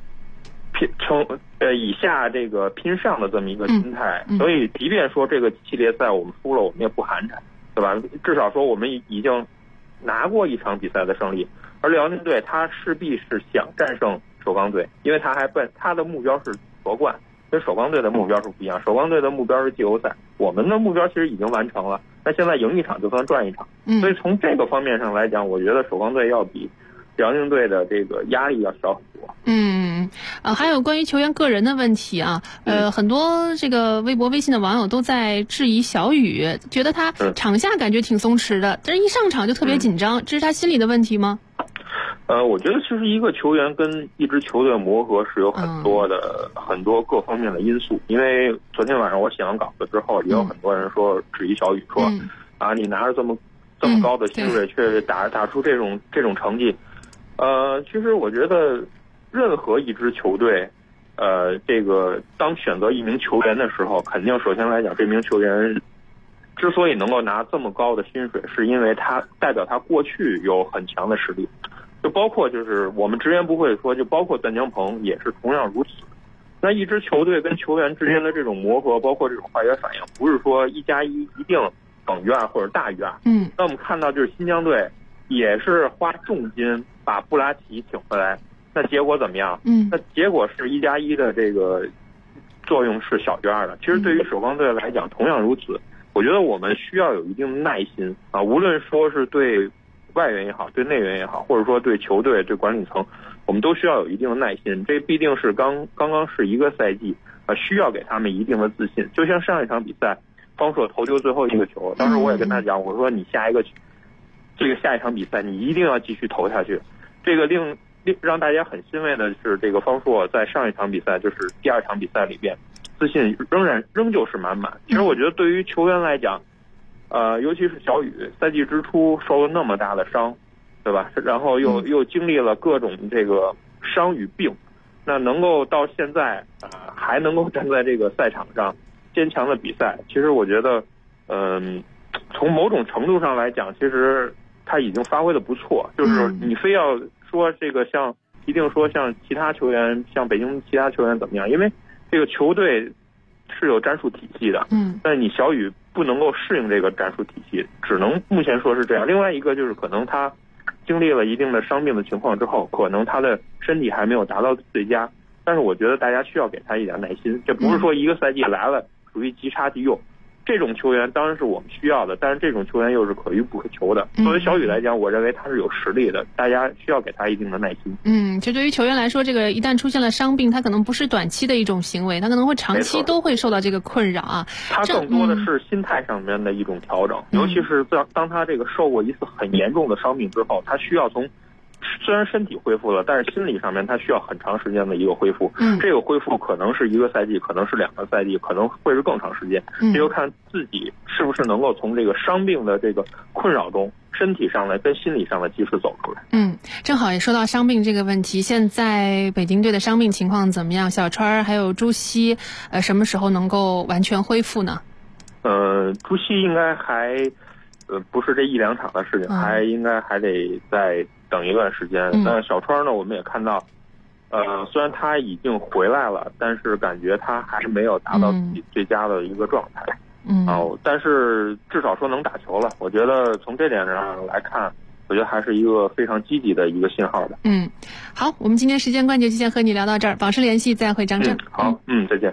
以下这个拼上的这么一个心态，所以即便说这个系列赛我们输了，我们也不寒碜，对吧？至少说我们已经拿过一场比赛的胜利，而辽宁队他势必是想战胜首钢队，因为他的目标是夺冠，跟首钢队的目标是不一样。首钢队的目标是季后赛，我们的目标其实已经完成了，那现在赢一场就算赚一场。所以从这个方面上来讲，我觉得首钢队要比辽宁队的这个压力要小很多。 还有关于球员个人的问题啊，很多这个微博、微信的网友都在质疑小雨，觉得他场下感觉挺松弛的，但是一上场就特别紧张，这是他心理的问题吗？ 我觉得其实一个球员跟一支球队磨合是有很多各方面的因素。因为昨天晚上我写完稿子之后，也有很多人说质疑小雨，说你拿着这么高的薪水，却打出这种成绩。其实我觉得任何一支球队，这个当选择一名球员的时候，肯定首先来讲，这名球员之所以能够拿这么高的薪水，是因为他代表他过去有很强的实力。就包括就是我们直言不讳说，就包括段江鹏也是同样如此。那一支球队跟球员之间的这种磨合，包括这种化学反应，不是说1+1一定等于2或者大于2。那我们看到就是新疆队也是花重金把布拉奇请回来，那结果怎么样？那结果是1+1的这个作用是小于2的。其实对于首钢队来讲同样如此。我觉得我们需要有一定的耐心无论说是对外援也好，对内援也好，或者说对球队、对管理层，我们都需要有一定的耐心。这必定是刚刚是一个赛季需要给他们一定的自信。就像上一场比赛，方硕投丢最后一个球，当时我也跟他讲，我说你下一场比赛你一定要继续投下去。这个让大家很欣慰的是，这个方硕在上一场比赛，就是第2场比赛里边，自信仍旧是满满。其实我觉得对于球员来讲，尤其是小雨，赛季之初受了那么大的伤，对吧？然后又经历了各种这个伤与病，那能够到现在还能够站在这个赛场上坚强的比赛，其实我觉得从某种程度上来讲，其实他已经发挥的不错。就是你非要说这个一定说像其他球员，像北京其他球员怎么样，因为这个球队是有战术体系的，但你小雨不能够适应这个战术体系，只能目前说是这样。另外一个就是可能他经历了一定的伤病的情况之后，可能他的身体还没有达到最佳，但是我觉得大家需要给他一点耐心，这不是说一个赛季来了属于即插即用。这种球员当然是我们需要的，但是这种球员又是可遇不可求的。作为小雨来讲，我认为他是有实力的，大家需要给他一定的耐心。 就对于球员来说，这个一旦出现了伤病，他可能不是短期的一种行为，他可能会长期都会受到这个困扰啊。 他更多的是心态上面的一种调整，尤其是当他这个受过一次很严重的伤病之后，他需要虽然身体恢复了，但是心理上面他需要很长时间的一个恢复。这个恢复可能是1个赛季，可能是2个赛季，可能会是更长时间。这就看自己是不是能够从这个伤病的这个困扰中，身体上的跟心理上的及时走出来。 正好也说到伤病这个问题，现在北京队的伤病情况怎么样？小川还有朱熹，什么时候能够完全恢复呢？ 朱熹应该还不是这1-2场的事情，应该还得再等一段时间。但小川呢，我们也看到，虽然他已经回来了，但是感觉他还是没有达到自己最佳的一个状态。但是至少说能打球了，我觉得从这点上来看，我觉得还是一个非常积极的一个信号的。 好，我们今天时间关系就先和你聊到这儿，保持联系，再会张震。 好，再见。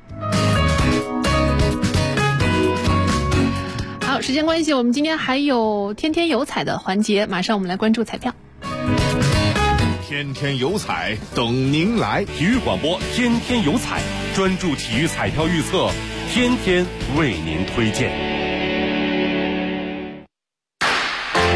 好，时间关系，我们今天还有天天有彩的环节，马上我们来关注彩票。 天天有彩等您来， 体育广播天天有彩，专注体育彩票预测，天天为您推荐。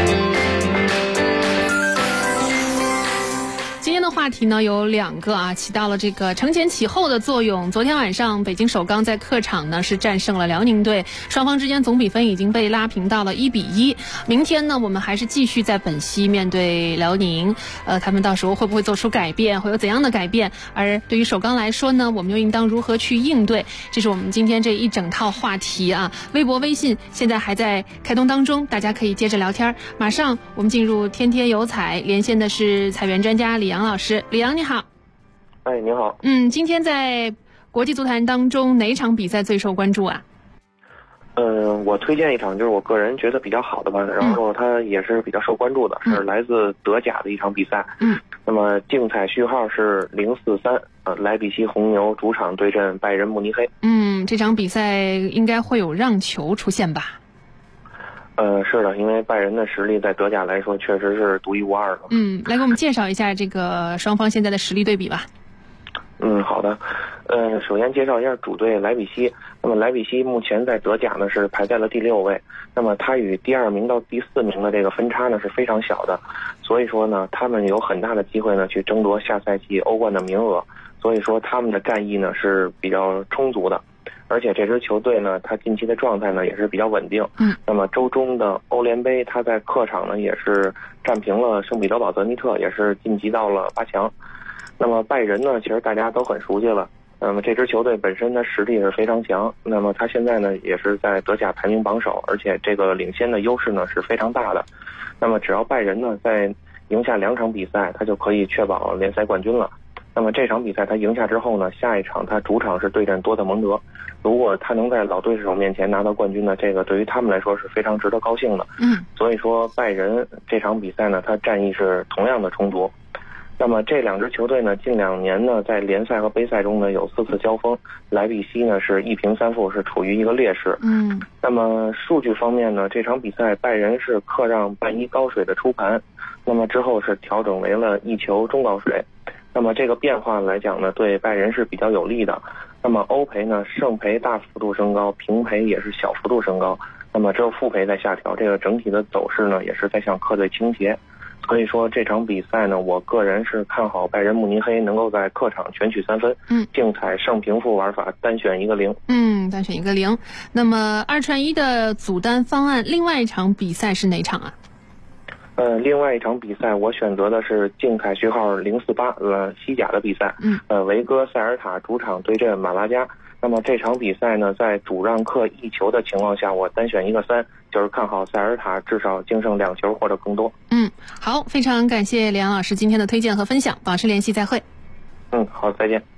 话题呢有2个啊，起到了这个承前启后的作用。昨天晚上北京首钢在客场呢是战胜了辽宁队，双方之间总比分已经被拉平到了1-1。明天呢我们还是继续在本溪面对辽宁，他们到时候会不会做出改变，会有怎样的改变？而对于首钢来说呢，我们又应当如何去应对？这是我们今天这一整套话题啊。微博、微信现在还在开通当中，大家可以接着聊天。马上我们进入天天有彩，连线的是彩员专家李阳老师。李阳你好。 哎，你好。 今天在国际足坛当中哪场比赛最受关注啊？ 我推荐一场就是我个人觉得比较好的吧，然后它也是比较受关注的，是来自德甲的一场比赛。那么竞彩序号是043，莱比锡红牛主场对阵拜仁慕尼黑。 这场比赛应该会有让球出现吧？ 是的，因为拜仁的实力在德甲来说确实是独一无二的。 来给我们介绍一下这个双方现在的实力对比吧。 好的。首先介绍一下主队莱比锡。那么莱比锡目前在德甲呢是排在了第6位，那么它与第2名到第4名的这个分差呢是非常小的，所以说呢他们有很大的机会呢去争夺下赛季欧冠的名额，所以说他们的战意呢是比较充足的。而且这支球队呢，它近期的状态呢也是比较稳定。那么周中的欧联杯，它在客场呢也是战平了圣彼得堡泽尼特，也是晋级到了8强。那么拜仁呢，其实大家都很熟悉了。那么这支球队本身的实力是非常强，那么它现在呢也是在德甲排名榜首，而且这个领先的优势呢是非常大的。那么只要拜仁呢在赢下2场比赛，他就可以确保联赛冠军了。那么这场比赛他赢下之后呢，下一场他主场是对阵多特蒙德，如果他能在老对手面前拿到冠军呢，这个对于他们来说是非常值得高兴的。所以说拜仁这场比赛呢，他战意是同样的充足。那么这2支球队呢，近2年呢在联赛和杯赛中呢有4次交锋，莱比锡呢是1平3负，是处于一个劣势。那么数据方面呢，这场比赛拜仁是客让半1高水的出盘，那么之后是调整为了1球中高水。那么这个变化来讲呢，对拜仁是比较有利的。那么欧赔呢，胜赔大幅度升高，平赔也是小幅度升高，那么只有负赔在下调，这个整体的走势呢也是在向客队倾斜。所以说这场比赛呢，我个人是看好拜仁慕尼黑能够在客场全取3分。竞彩胜平负玩法，单选一个0。 单选一个0。那么2串1的组单方案，另外一场比赛是哪场啊？ 另外一场比赛我选择的是竞彩序号048，西甲的比赛。维戈塞尔塔主场对阵马拉加。那么这场比赛呢，在主让客1球的情况下，我单选一个3，就是看好塞尔塔至少净胜2球或者更多。 好，非常感谢李阳老师今天的推荐和分享，保持联系，再会。 好，再见。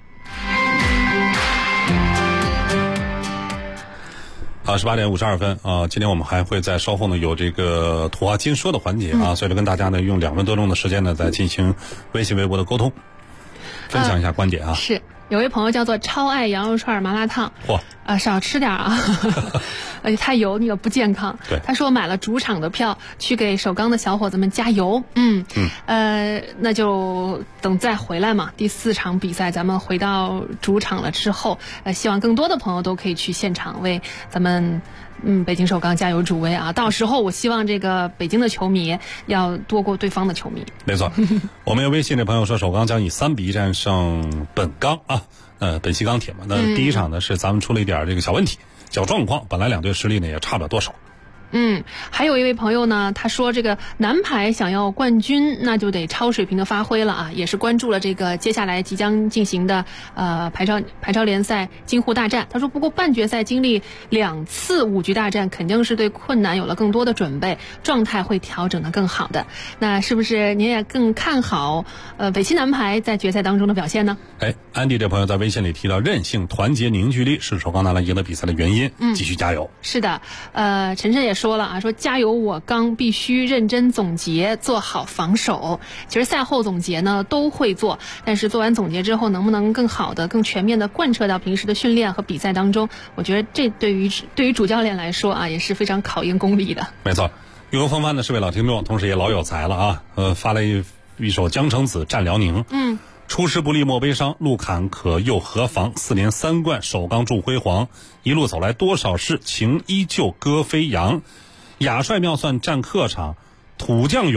好，18点52分啊！今天我们还会在稍后呢有这个土话金说的环节啊，所以跟大家呢用2分多钟的时间呢在进行微信微博的沟通，分享一下观点啊。 是。有位朋友叫做超爱羊肉串麻辣烫，少吃点啊，太油腻了不健康。 对， 他说买了主场的票去给首钢的小伙子们加油。那就等再回来嘛。第4场比赛咱们回到主场了之后，希望更多的朋友都可以去现场为咱们北京首钢加油助威啊！到时候我希望这个北京的球迷要多过对方的球迷。 没错，我们有微信的朋友说首钢将以3-1战胜本钢啊，本溪钢铁嘛。那第一场呢是咱们出了一点这个小问题、小状况，本来2队实力呢也差不了多少。 还有一位朋友呢，他说这个男排想要冠军，那就得超水平的发挥了啊！也是关注了这个接下来即将进行的排超联赛京沪大战。他说，不过半决赛经历2次5局大战，肯定是对困难有了更多的准备，状态会调整得更好的。那是不是您也更看好北溪男排在决赛当中的表现呢？ 安迪这朋友在微信里提到，韧性、团结、凝聚力是首钢男篮赢得比赛的原因，继续加油。 是的，晨晨也说了啊，说加油我钢，必须认真总结，做好防守。其实赛后总结呢都会做，但是做完总结之后能不能更好的、更全面的贯彻到平时的训练和比赛当中，我觉得这对于主教练来说啊也是非常考验功力的。 没错，雨后风帆呢是位老听众，同时也老有才了啊。发了一首江城子战辽宁。出师不利莫悲伤，路坎可又何妨？4年3冠，首钢铸辉煌。一路走来多少事，情依旧歌飞扬。雅帅妙算战客场，土将勇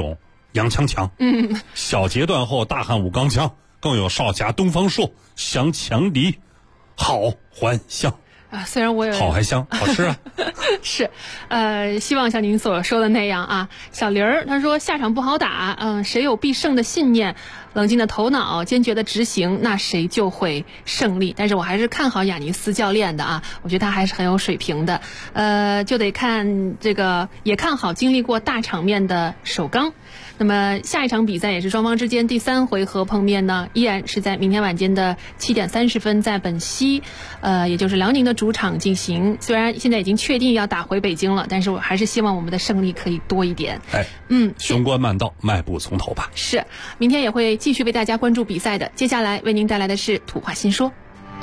杨锵锵，小节断后大汉舞钢枪，更有少侠东方朔降强敌，好还香。 虽然我有好还香，好吃啊。 是，希望像您所说的那样啊。小林儿他说下场不好打，谁有必胜的信念，冷静的头脑，坚决的执行，那谁就会胜利。但是我还是看好亚尼斯教练的啊，我觉得他还是很有水平的。就得看这个，也看好经历过大场面的首钢。那么下一场比赛也是双方之间第3回合碰面呢，依然是在明天晚间的7点30分，在本溪，也就是辽宁的主场进行。虽然现在已经确定要打回北京了，但是我还是希望我们的胜利可以多一点。 雄关漫道，迈步从头吧。 是，明天也会继续为大家关注比赛的。接下来为您带来的是土话新说。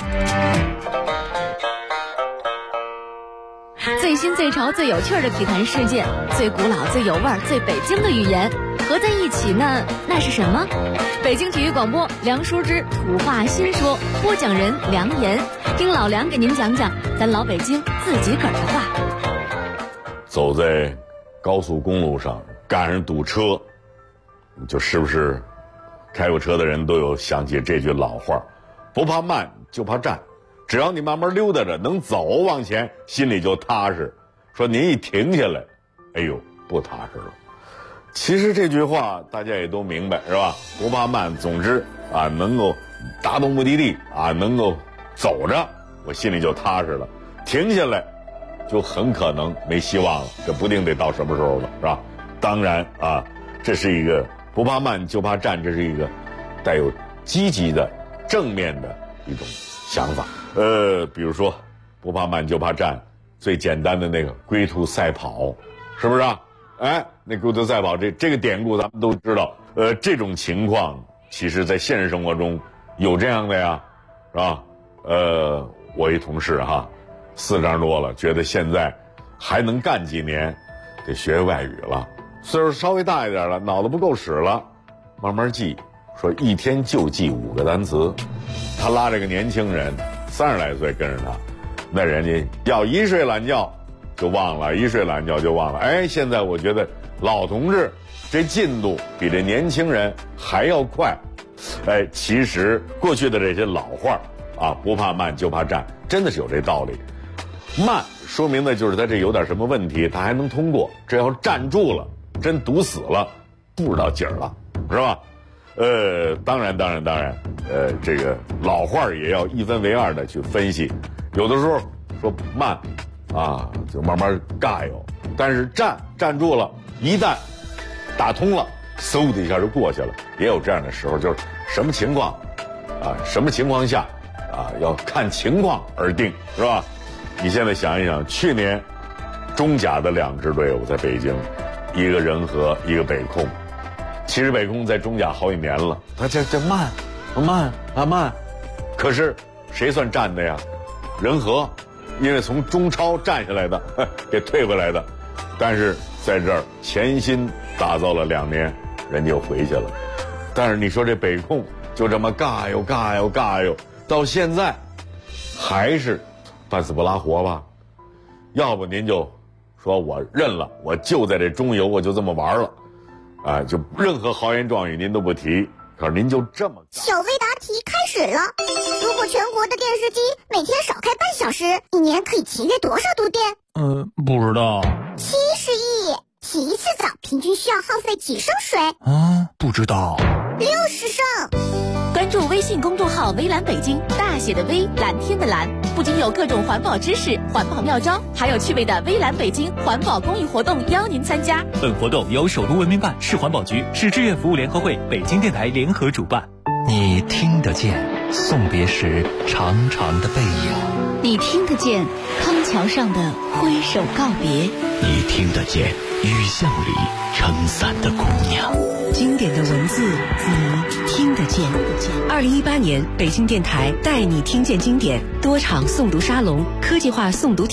最新最潮最有趣的体坛事件，最古老最有味儿最北京的语言合在一起呢，那是什么？北京体育广播梁淑之土话新说，播讲人梁岩，听老梁给您讲讲咱老北京自己个儿的话。 走在高速公路上赶上堵车，就是不是开过车的人都有想起这句老话，不怕慢就怕站，只要你慢慢溜达着能走往前，心里就踏实。说您一停下来，哎呦不踏实了。其实这句话大家也都明白是吧？不怕慢，总之啊能够达到目的地啊，能够走着我心里就踏实了。停下来就很可能没希望了，这不定得到什么时候了，是吧？当然啊，这是一个不怕慢就怕站，这是一个带有积极的正面的一种想法。比如说不怕慢就怕站，最简单的那个龟兔赛跑，是不是啊？哎，那龟兔赛跑这个典故咱们都知道。这种情况其实在现实生活中有这样的呀，是吧？我一同事哈，40多了，觉得现在还能干几年，得学外语了。岁数稍微大一点了，脑子不够使了，慢慢记，说一天就记5个单词。他拉这个年轻人30来岁跟着他，那人家要一睡懒觉就忘了，一睡懒觉就忘了。哎，现在我觉得老同志这进度比这年轻人还要快。哎，其实过去的这些老话啊，不怕慢就怕站，真的是有这道理。慢说明的就是他这有点什么问题，他还能通过。这要站住了，真堵死了，不知道劲儿了，是吧？当然，这个老话也要一分为二的去分析。有的时候说慢啊，就慢慢尬悠，但是站住了，一旦打通了，嗖的一下就过去了。也有这样的时候，就是什么情况啊，什么情况下啊，要看情况而定，是吧？你现在想一想，去年中甲的2支队伍在北京，一个仁和，一个北控。其实北控在中甲好几年了，他这慢，可是谁算站的呀？仁和，因为从中超站下来的，给退回来的，但是在这儿潜心打造了2年，人家又回去了。但是你说这北控就这么尬悠，到现在还是半死不拉活吧？要不您就说我认了，我就在这中游，我就这么玩了。啊，就任何豪言壮语您都不提，可是您就这么小微答题开始了。如果全国的电视机每天少开半小时，一年可以节约多少度电？ 不知道。 70亿。洗一次澡平均需要耗费几升水？ 不知道。 60升。 关注微信公众号微蓝北京，大写的微，蓝天的蓝，不仅有各种环保知识、环保妙招，还有趣味的微蓝北京环保公益活动邀您参加。 本活动由首都文明办、市环保局、市志愿服务联合会、北京电台联合主办。 你听得见送别时长长的背影， 你听得见康桥上的挥手告别， 你听得见雨巷里撑伞的姑娘。 经典的文字，你听得见。2018年，北京电台带你听见经典多场诵读沙龙，科技化诵读